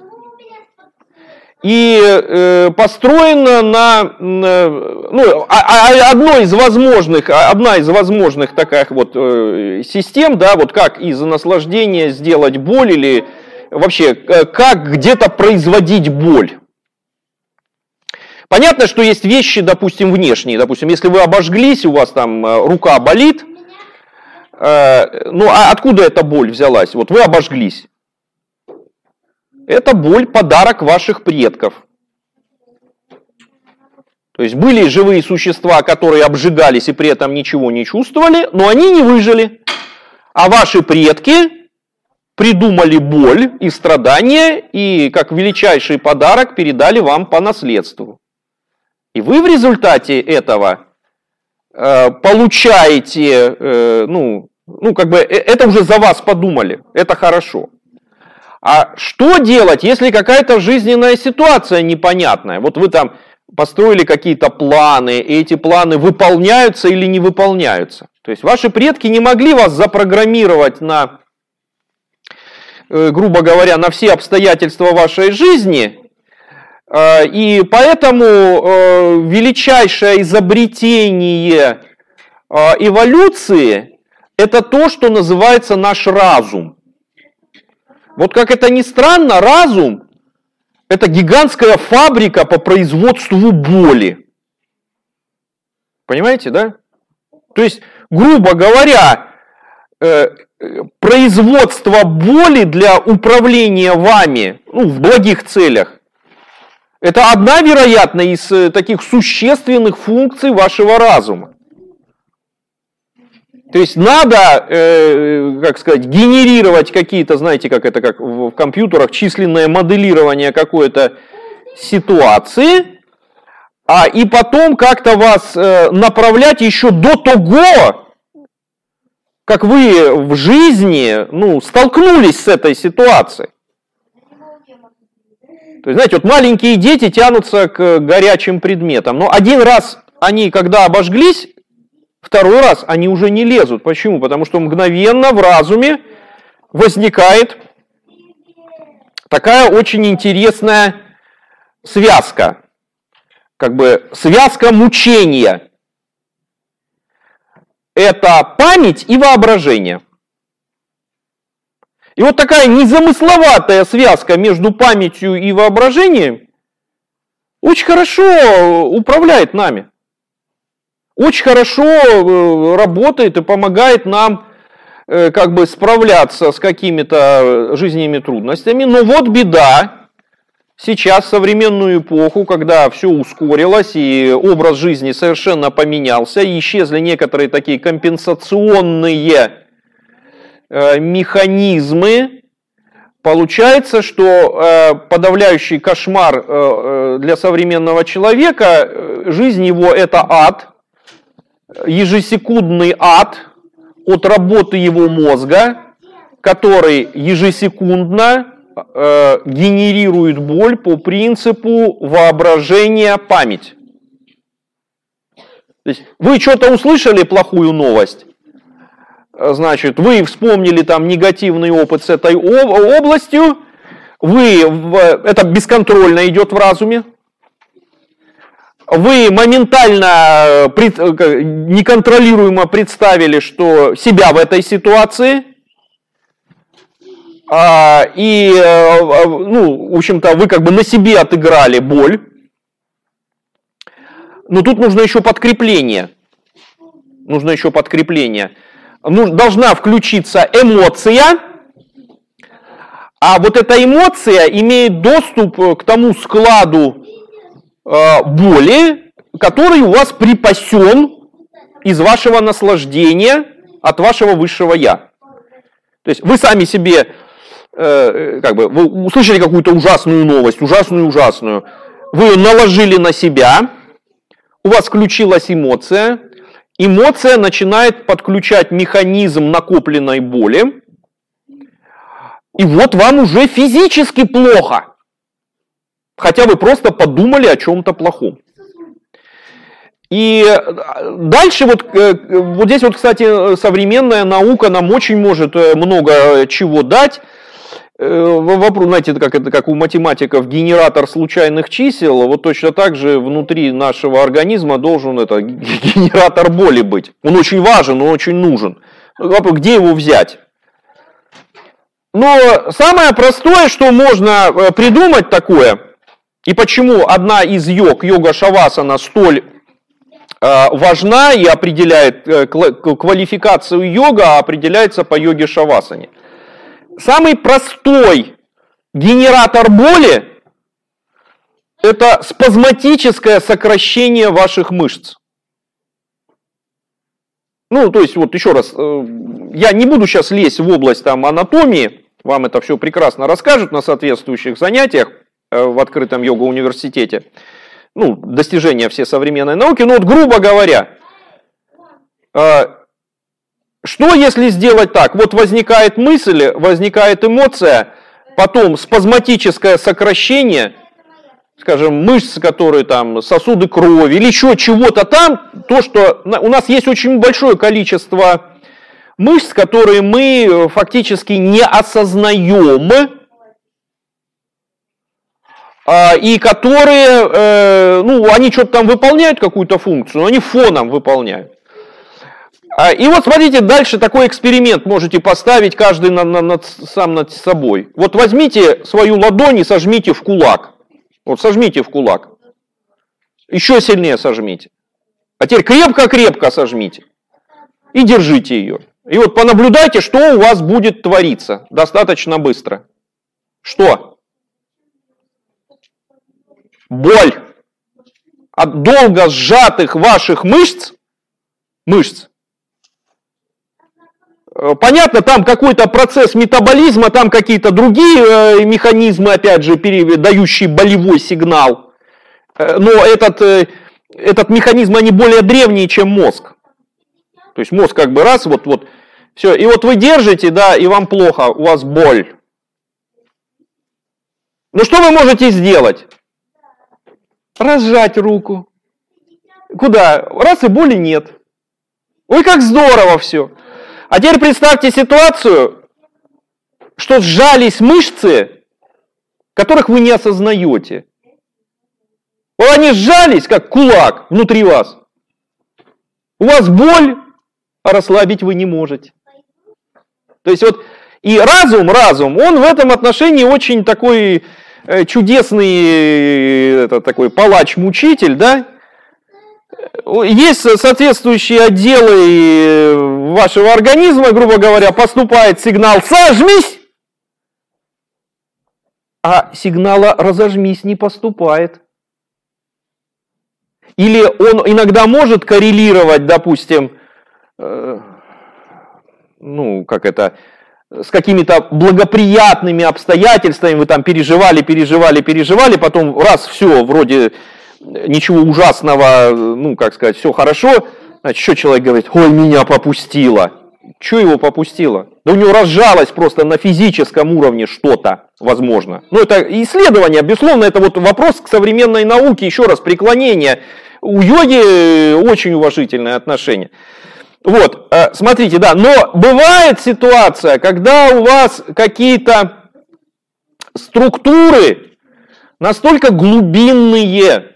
И э, построена на, на ну, а, а, одной из возможных, одна из возможных таких вот э, систем, да, вот как из наслаждения сделать боль или вообще, как где-то производить боль. Понятно, что есть вещи, допустим, внешние. Допустим, если вы обожглись, у вас там рука болит, э, ну а откуда эта боль взялась? Вот вы обожглись. Это боль, подарок ваших предков. То есть были живые существа, которые обжигались и при этом ничего не чувствовали, но они не выжили. А ваши предки придумали боль и страдания, и как величайший подарок передали вам по наследству. И вы в результате этого э, получаете, э, ну, ну, как бы, это уже за вас подумали, это хорошо. А что делать, если какая-то жизненная ситуация непонятная? Вот вы там построили какие-то планы, и эти планы выполняются или не выполняются. То есть ваши предки не могли вас запрограммировать на, грубо говоря, на все обстоятельства вашей жизни, и поэтому величайшее изобретение эволюции – это то, что называется наш разум. Вот как это ни странно, разум – это гигантская фабрика по производству боли. Понимаете, да? То есть, грубо говоря, производство боли для управления вами, ну, в благих целях, это одна, вероятно, из таких существенных функций вашего разума. То есть надо, э, как сказать, генерировать какие-то, знаете, как это, как в компьютерах, численное моделирование какой-то ситуации, а и потом как-то вас э, направлять еще до того, как вы в жизни, ну, столкнулись с этой ситуацией. То есть, знаете, вот маленькие дети тянутся к горячим предметам, но один раз они, когда обожглись, второй раз они уже не лезут. Почему? Потому что мгновенно в разуме возникает такая очень интересная связка, как бы связка мучения. Это память и воображение. И вот такая незамысловатая связка между памятью и воображением очень хорошо управляет нами. Очень хорошо работает и помогает нам как бы справляться с какими-то жизненными трудностями. Но вот беда, сейчас, в современную эпоху, когда все ускорилось и образ жизни совершенно поменялся, и исчезли некоторые такие компенсационные э, механизмы, получается, что э, подавляющий кошмар э, для современного человека, э, жизнь его это ад, ежесекундный ад от работы его мозга, который ежесекундно э, генерирует боль по принципу воображения память. То есть вы что-то услышали плохую новость, значит, вы вспомнили там негативный опыт с этой областью, вы, это бесконтрольно идет в разуме, вы моментально неконтролируемо представили, что себя в этой ситуации, и, ну, в общем-то, вы как бы на себе отыграли боль. Но тут нужно еще подкрепление. Нужно еще подкрепление. Должна включиться эмоция, а вот эта эмоция имеет доступ к тому складу боли, который у вас припасен из вашего наслаждения от вашего высшего я. То есть вы сами себе, э, как бы, вы услышали какую-то ужасную новость, ужасную-ужасную, вы ее наложили на себя, у вас включилась эмоция, эмоция начинает подключать механизм накопленной боли, и вот вам уже физически плохо. Хотя вы просто подумали о чем-то плохом. И дальше вот, вот здесь вот, кстати, современная наука нам очень может много чего дать. Вопрос, знаете, как, это, как у математиков генератор случайных чисел, вот точно так же внутри нашего организма должен это, генератор боли быть. Он очень важен, он очень нужен. Вопрос, где его взять? Но самое простое, что можно придумать такое, и почему одна из йог, йога шавасана, столь э, важна и определяет э, квалификацию йога, определяется по йоге шавасане. Самый простой генератор боли – это спазматическое сокращение ваших мышц. Ну, то есть, вот еще раз, э, я не буду сейчас лезть в область там, анатомии, вам это все прекрасно расскажут на соответствующих занятиях в открытом йога-университете, ну, достижения все современной науки, но вот грубо говоря, что если сделать так? Вот возникает мысль, возникает эмоция, потом спазматическое сокращение, скажем, мышц, которые там, сосуды крови или еще чего-то там, то, что у нас есть очень большое количество мышц, которые мы фактически не осознаем, и которые, ну, они что-то там выполняют, какую-то функцию, но они фоном выполняют. И вот смотрите, дальше такой эксперимент можете поставить каждый на, на, над, сам над собой. Вот возьмите свою ладонь и сожмите в кулак. Вот сожмите в кулак. Еще сильнее сожмите. А теперь крепко-крепко сожмите. И держите ее. И вот понаблюдайте, что у вас будет твориться достаточно быстро. Что? Боль от долго сжатых ваших мышц, мышц. Понятно, там какой-то процесс метаболизма, там какие-то другие механизмы, опять же, передающие болевой сигнал. Но этот, этот механизм, они более древние, чем мозг. То есть мозг как бы раз, вот, вот, все. И вот вы держите, да, и вам плохо, у вас боль. Ну что вы можете сделать? Разжать руку. Куда? Раз и боли нет. Ой, как здорово все. А теперь представьте ситуацию, что сжались мышцы, которых вы не осознаете. Вот они сжались, как кулак внутри вас. У вас боль, а расслабить вы не можете. То есть вот и разум, разум, он в этом отношении очень такой чудесный, это такой палач-мучитель, да? Есть соответствующие отделы вашего организма, грубо говоря, поступает сигнал «сожмись», а сигнала «разожмись» не поступает. Или он иногда может коррелировать, допустим, э, ну, как это, с какими-то благоприятными обстоятельствами, вы там переживали, переживали, переживали, потом раз, все, вроде ничего ужасного, ну, как сказать, все хорошо, значит, что человек говорит, ой, меня попустило. Что его попустило? Да у него разжалось просто на физическом уровне что-то, возможно. Ну, это исследование, безусловно, это вот вопрос к современной науке, еще раз, преклонение. У йоги очень уважительное отношение. Вот, смотрите, да, но бывает ситуация, когда у вас какие-то структуры настолько глубинные,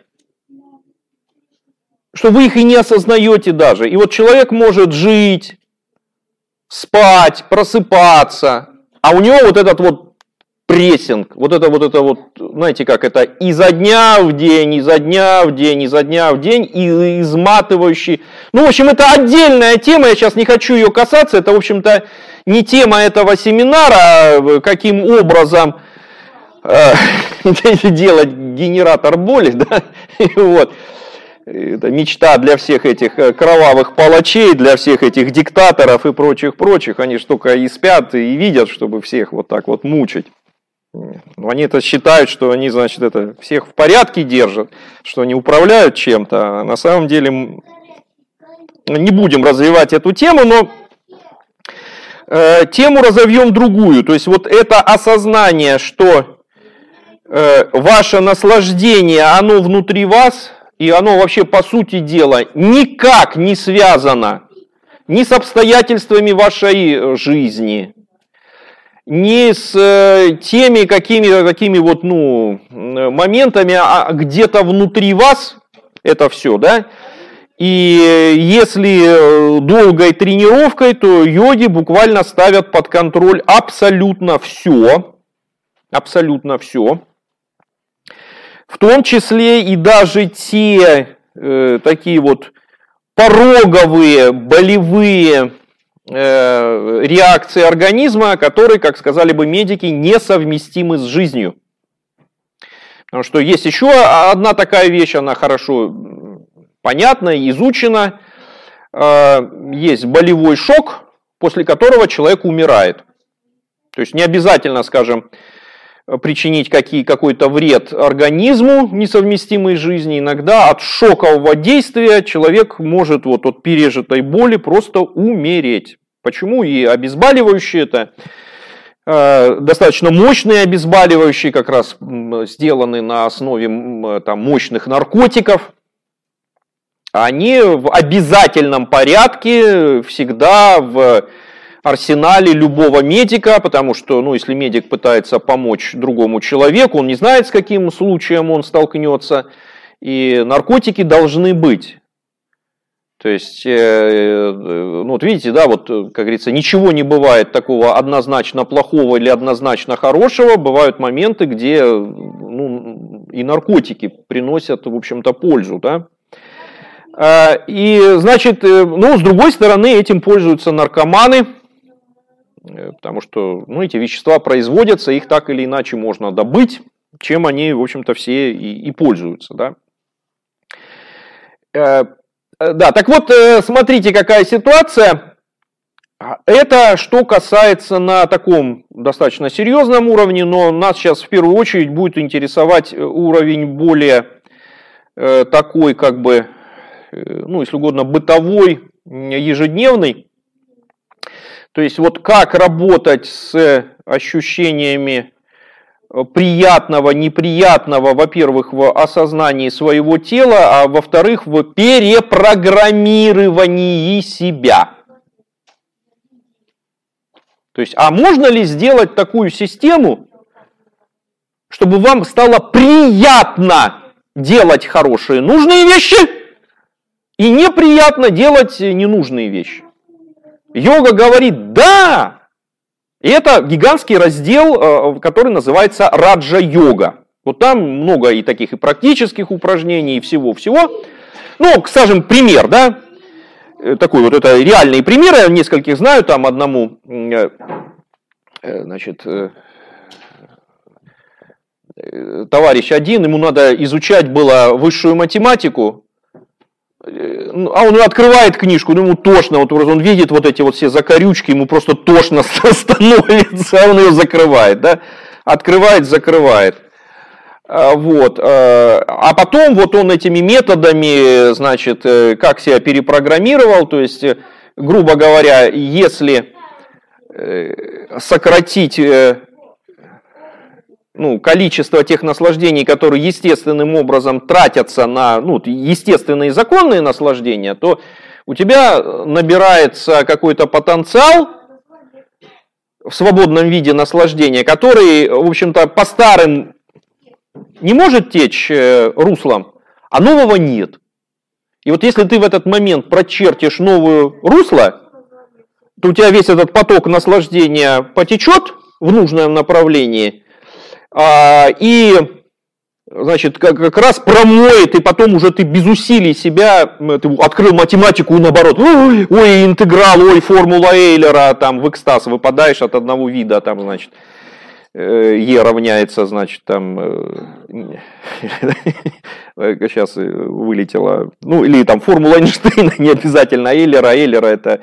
что вы их и не осознаете даже. И вот человек может жить, спать, просыпаться, а у него вот этот вот прессинг, вот это вот это вот, знаете, как это, изо дня в день, изо дня в день, изо дня в день, и изматывающий. Ну, в общем, это отдельная тема, я сейчас не хочу ее касаться, это, в общем-то, не тема этого семинара, каким образом э, делать генератор боли, да, вот. Это мечта для всех этих кровавых палачей, для всех этих диктаторов и прочих-прочих. Они ж только и спят, и видят, чтобы всех вот так вот мучить. Они это считают, что они, значит, это всех в порядке держат, что они управляют чем-то. А на самом деле не будем развивать эту тему, но э, тему разовьем другую. То есть вот это осознание, что э, ваше наслаждение, оно внутри вас, и оно вообще, по сути дела, никак не связано ни с обстоятельствами вашей жизни, ни с теми какими такими вот, ну, моментами, а где-то внутри вас это все, да. И если долгой тренировкой, то йоги буквально ставят под контроль абсолютно все, абсолютно все. В том числе и даже те э, такие вот пороговые, болевые э, реакции организма, которые, как сказали бы медики, несовместимы с жизнью. Потому что есть еще одна такая вещь, она хорошо понятна, изучена. Э, есть болевой шок, после которого человек умирает. То есть не обязательно, скажем, причинить какие, какой-то вред организму, несовместимой с жизнью. Иногда от шокового действия человек может вот от пережитой боли просто умереть. Почему? И обезболивающие это э, достаточно мощные обезболивающие, как раз сделаны на основе там, мощных наркотиков. Они в обязательном порядке всегда в арсенале любого медика, потому что, ну, если медик пытается помочь другому человеку, он не знает, с каким случаем он столкнется, и наркотики должны быть. То есть, э, ну, вот видите, да, вот, как говорится, ничего не бывает такого однозначно плохого или однозначно хорошего, бывают моменты, где, ну, и наркотики приносят, в общем-то, пользу, да. И, значит, ну, с другой стороны, этим пользуются наркоманы, потому что, ну, эти вещества производятся, их так или иначе можно добыть, чем они, в общем-то, все и, и пользуются. Да? Э, да, так вот, смотрите, какая ситуация. Это что касается на таком достаточно серьезном уровне, но нас сейчас в первую очередь будет интересовать уровень более э, такой, как бы, э, ну, если угодно, бытовой, ежедневный. То есть вот как работать с ощущениями приятного, неприятного, во-первых, в осознании своего тела, а во-вторых, в перепрограммировании себя. То есть, а можно ли сделать такую систему, чтобы вам стало приятно делать хорошие, нужные вещи и неприятно делать ненужные вещи? Йога говорит «да». И это гигантский раздел, который называется раджа-йога. Вот там много и таких и практических упражнений, и всего-всего. Ну, скажем, пример, да. Такой вот, это реальные примеры, я нескольких знаю, там одному, значит, товарищ один, ему надо изучать было высшую математику, а он открывает книжку, ну ему тошно, вот он видит вот эти вот все закорючки, ему просто тошно становится, а он ее закрывает, да, открывает, закрывает. Вот. А потом вот он этими методами, значит, как себя перепрограммировал, то есть, грубо говоря, если сократить, ну, количество тех наслаждений, которые естественным образом тратятся на, ну, естественные законные наслаждения, то у тебя набирается какой-то потенциал в свободном виде наслаждения, который, в общем-то, по старым не может течь руслом, а нового нет. И вот если ты в этот момент прочертишь новое русло, то у тебя весь этот поток наслаждения потечет в нужном направлении, и, значит, как, как раз промоет, и потом уже ты без усилий себя, ты открыл математику и наоборот, ой, ой, интеграл, ой, формула Эйлера, там в экстаз выпадаешь от одного вида, там, значит, Е равняется, значит, там, сейчас вылетела, ну, или там формула Эйнштейна, не обязательно Эйлера, Эйлера это,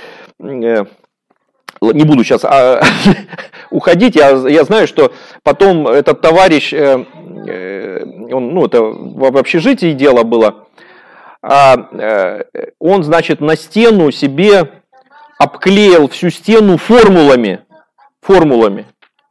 не буду сейчас уходить, я, я знаю, что потом этот товарищ, он, ну, это в общежитии дело было, он, значит, на стену себе обклеил всю стену формулами, формулами.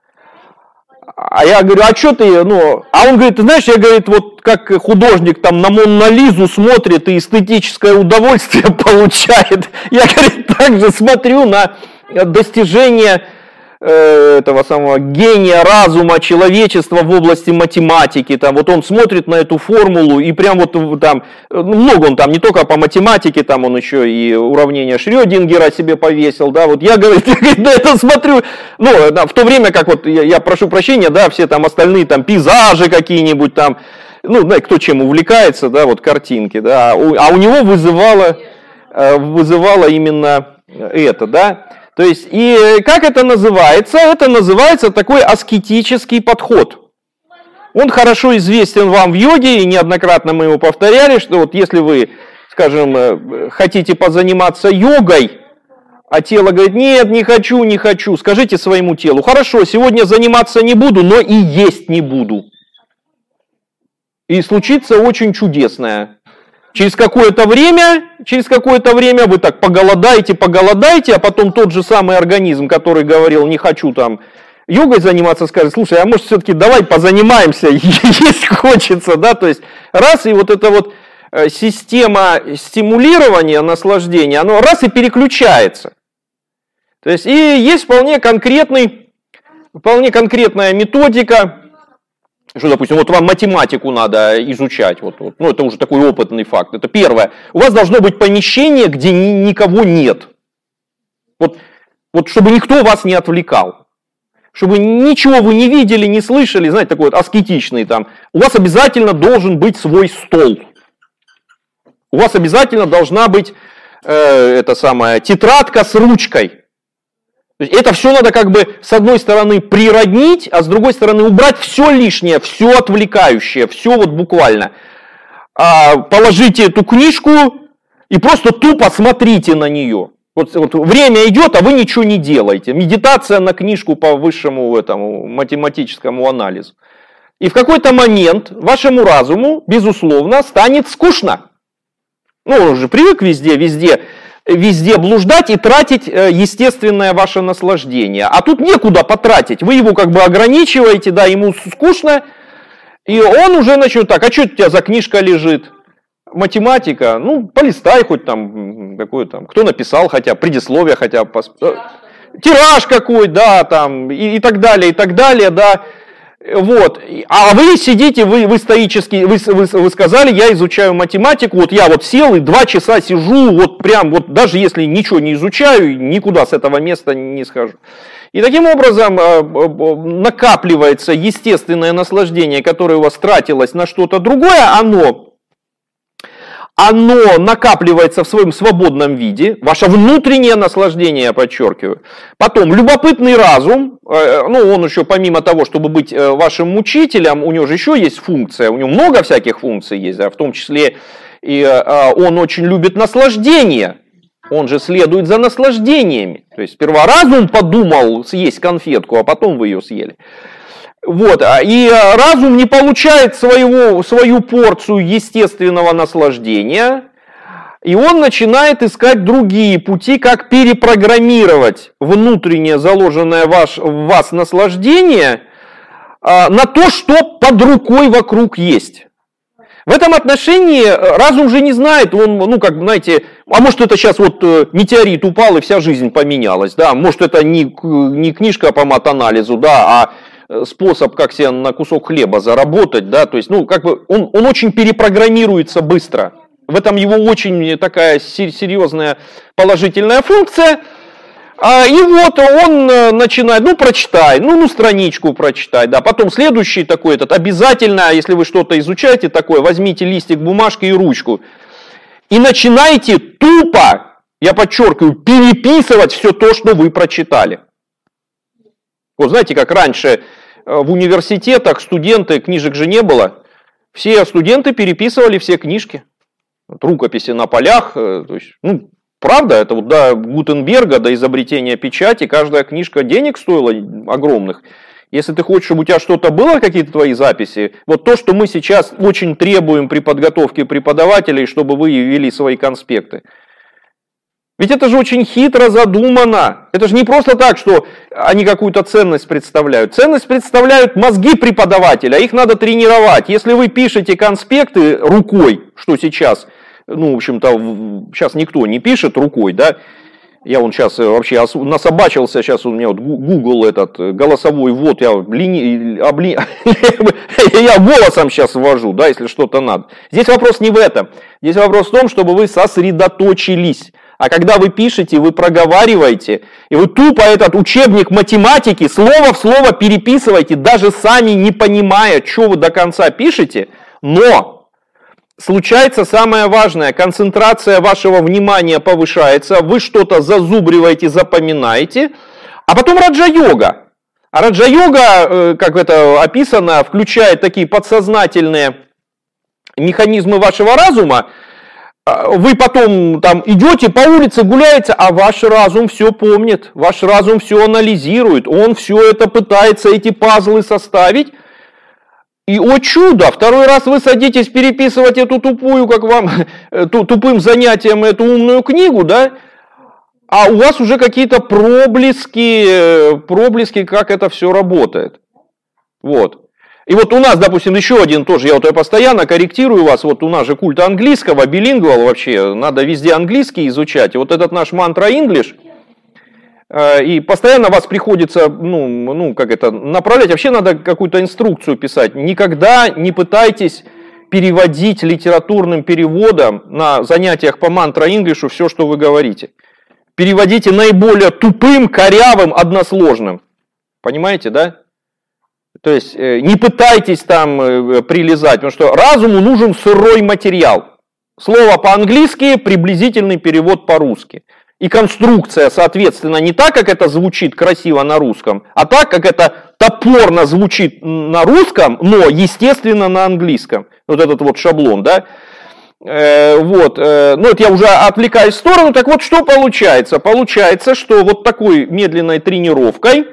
А я говорю, а что ты, ну, а он говорит, ты знаешь, я, говорит, вот как художник там на Монну Лизу смотрит и эстетическое удовольствие получает, я, говорит, также смотрю на достижение э, этого самого гения разума человечества в области математики, там, вот он смотрит на эту формулу и прям вот там, много он там, не только по математике, там он еще и уравнение Шрёдингера себе повесил, да, вот я, говорит, я, говорит, на это смотрю, ну, да, в то время как вот, я, я прошу прощения, да, все там остальные там пейзажи какие-нибудь там, ну, знаете, кто чем увлекается, да, вот картинки, да, а у, а у него вызывало, вызывало именно это, да. То есть, и как это называется? Это называется такой аскетический подход. Он хорошо известен вам в йоге, и неоднократно мы его повторяли, что вот если вы, скажем, хотите позаниматься йогой, а тело говорит, нет, не хочу, не хочу, скажите своему телу, хорошо, сегодня заниматься не буду, но и есть не буду. И случится очень чудесное. Через какое-то время, через какое-то время вы так поголодаете, поголодаете, а потом тот же самый организм, который говорил, не хочу там йогой заниматься, скажет, слушай, а может все-таки давай позанимаемся, есть хочется, да, то есть раз, и вот эта вот система стимулирования, наслаждения, оно раз и переключается. То есть и есть вполне конкретный, вполне конкретная методика. Что, допустим, вот вам математику надо изучать, вот, вот, ну это уже такой опытный факт. Это первое. У вас должно быть помещение, где ни, никого нет. Вот, вот чтобы никто вас не отвлекал. Чтобы ничего вы не видели, не слышали, знаете, такой вот аскетичный там. У вас обязательно должен быть свой стол. У вас обязательно должна быть э, эта самая тетрадка с ручкой. Это все надо как бы с одной стороны природнить, а с другой стороны убрать все лишнее, все отвлекающее, все вот буквально. А, положите эту книжку и просто тупо смотрите на нее. Вот, вот время идет, а вы ничего не делаете. Медитация на книжку по высшему этому математическому анализу. И в какой-то момент вашему разуму, безусловно, станет скучно. Ну, он уже привык везде, везде. везде блуждать и тратить естественное ваше наслаждение. А тут некуда потратить. Вы его как бы ограничиваете, да, ему скучно, и он уже начнет так, а что у тебя за книжка лежит? Математика, ну, полистай хоть там, какой там, кто написал хотя, предисловие хотя бы, тираж какой, да, там, и, и так далее, и так далее, да. Вот, а вы сидите, вы, вы стоически, вы, вы, вы сказали, я изучаю математику, вот я вот сел и два часа сижу, вот прям, вот даже если ничего не изучаю, никуда с этого места не схожу. И таким образом накапливается естественное наслаждение, которое у вас тратилось на что-то другое, оно, оно накапливается в своем свободном виде, ваше внутреннее наслаждение, я подчеркиваю. Потом, любопытный разум, ну, он еще помимо того, чтобы быть вашим мучителем, у него же еще есть функция, у него много всяких функций есть, да, в том числе и он очень любит наслаждение, он же следует за наслаждениями. То есть, сперва разум подумал съесть конфетку, а потом вы ее съели. Вот, и разум не получает своего, свою порцию естественного наслаждения, и он начинает искать другие пути, как перепрограммировать внутреннее заложенное ваш, в вас наслаждение на то, что под рукой вокруг есть. В этом отношении разум же не знает, он, ну, как, знаете, а может это сейчас вот метеорит упал и вся жизнь поменялась, да, может это не, не книжка по матанализу, да, а способ, как себе на кусок хлеба заработать, да, то есть, ну, как бы, он, он очень перепрограммируется быстро. В этом его очень такая серьезная положительная функция. И вот он начинает, ну, прочитай, ну, ну, страничку прочитай, да, потом следующий такой этот, обязательно, если вы что-то изучаете такое, возьмите листик бумажки и ручку, и начинайте тупо, я подчеркиваю, переписывать все то, что вы прочитали. Вот знаете, как раньше в университетах студенты, книжек же не было, все студенты переписывали все книжки, вот, рукописи на полях, то есть, ну, правда, это вот до Гутенберга, до изобретения печати, каждая книжка денег стоила огромных. Если ты хочешь, чтобы у тебя что-то было, какие-то твои записи, вот то, что мы сейчас очень требуем при подготовке преподавателей, чтобы вы вели свои конспекты. Ведь это же очень хитро задумано. Это же не просто так, что они какую-то ценность представляют. Ценность представляют мозги преподавателя, их надо тренировать. Если вы пишете конспекты рукой, что сейчас, ну, в общем-то, сейчас никто не пишет рукой, да, я вон сейчас вообще насобачился, сейчас у меня вот Google этот голосовой ввод, я, лини... обли... я голосом сейчас ввожу, да, если что-то надо. Здесь вопрос не в этом. Здесь вопрос в том, чтобы вы сосредоточились. А когда вы пишете, вы проговариваете, и вы тупо этот учебник математики слово в слово переписываете, даже сами не понимая, что вы до конца пишете, но случается самое важное, концентрация вашего внимания повышается, вы что-то зазубриваете, запоминаете, а потом раджа-йога. А раджа-йога, как это описано, включает такие подсознательные механизмы вашего разума. Вы потом там идете по улице, гуляете, а ваш разум все помнит, ваш разум все анализирует, он все это пытается, эти пазлы составить. И, о чудо, второй раз вы садитесь переписывать эту тупую, как вам, тупым занятием эту умную книгу, да, а у вас уже какие-то проблески, проблески, как это все работает. Вот. И вот у нас, допустим, еще один тоже, я вот я постоянно корректирую вас, вот у нас же культ английского, билингвал вообще, надо везде английский изучать, и вот этот наш мантра English, и постоянно вас приходится, ну, ну, как это, направлять, вообще надо какую-то инструкцию писать, никогда не пытайтесь переводить литературным переводом на занятиях по мантра English все, что вы говорите. Переводите наиболее тупым, корявым, односложным, понимаете, да? То есть не пытайтесь там прилезать, потому что разуму нужен сырой материал. Слово по-английски, приблизительный перевод по-русски. И конструкция, соответственно, не так, как это звучит красиво на русском, а так, как это топорно звучит на русском, но, естественно, на английском. Вот этот вот шаблон, да. Э, вот, э, ну, это я уже отвлекаюсь в сторону. Так вот, что получается? Получается, что вот такой медленной тренировкой,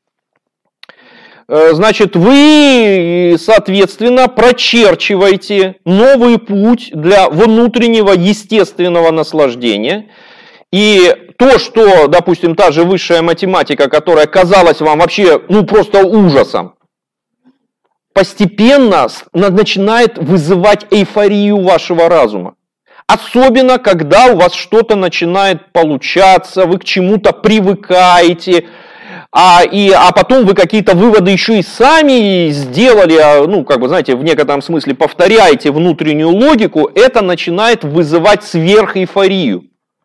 значит, вы, соответственно, прочерчиваете новый путь для внутреннего естественного наслаждения. И то, что, допустим, та же высшая математика, которая казалась вам вообще, ну, просто ужасом, постепенно начинает вызывать эйфорию вашего разума. Особенно, когда у вас что-то начинает получаться, вы к чему-то привыкаете, А, и, а потом вы какие-то выводы еще и сами сделали, ну, как бы, знаете, в некотором смысле повторяете внутреннюю логику, это начинает вызывать сверхэйфорию.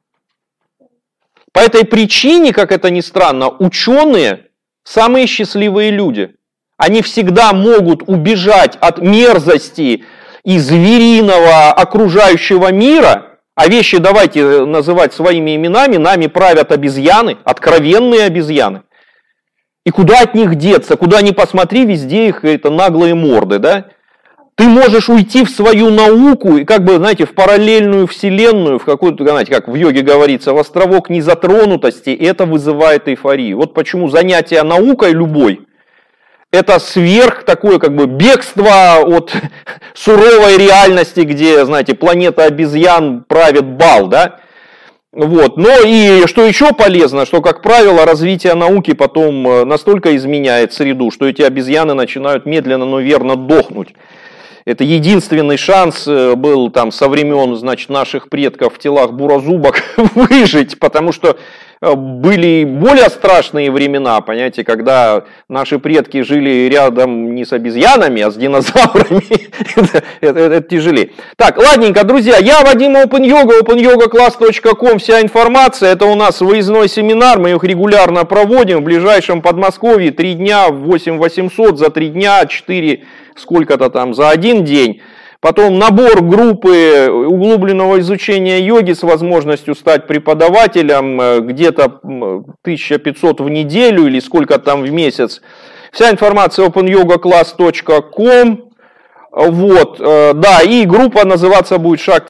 По этой причине, как это ни странно, ученые самые счастливые люди. Они всегда могут убежать от мерзости и звериного окружающего мира, а вещи давайте называть своими именами, нами правят обезьяны, откровенные обезьяны. И куда от них деться, куда ни посмотри, везде их это наглые морды, да? Ты можешь уйти в свою науку и как бы, знаете, в параллельную вселенную, в какую-то, знаете, как в йоге говорится, в островок незатронутости, и это вызывает эйфорию. Вот почему занятие наукой любой, это сверх такое как бы бегство от суровой реальности, где, знаете, планета обезьян правит бал, да? Вот. Но и что еще полезно, что, как правило, развитие науки потом настолько изменяет среду, что эти обезьяны начинают медленно, но верно дохнуть. Это единственный шанс был там со времен, значит, наших предков в телах бурозубок выжить, потому что были более страшные времена, понимаете, когда наши предки жили рядом не с обезьянами, а с динозаврами. это, это, это тяжелее. Так, ладненько, друзья, я Вадим Open Yoga, open yoga class точка com, вся информация, это у нас выездной семинар, мы их регулярно проводим, в ближайшем Подмосковье, три дня, восемь восемьсот за три дня, четыре сколько-то там за один день. Потом набор группы углубленного изучения йоги с возможностью стать преподавателем, где-то тысяча пятьсот в неделю или сколько там в месяц. Вся информация open yoga class точка com. Вот, да, и группа называться будет «Шаг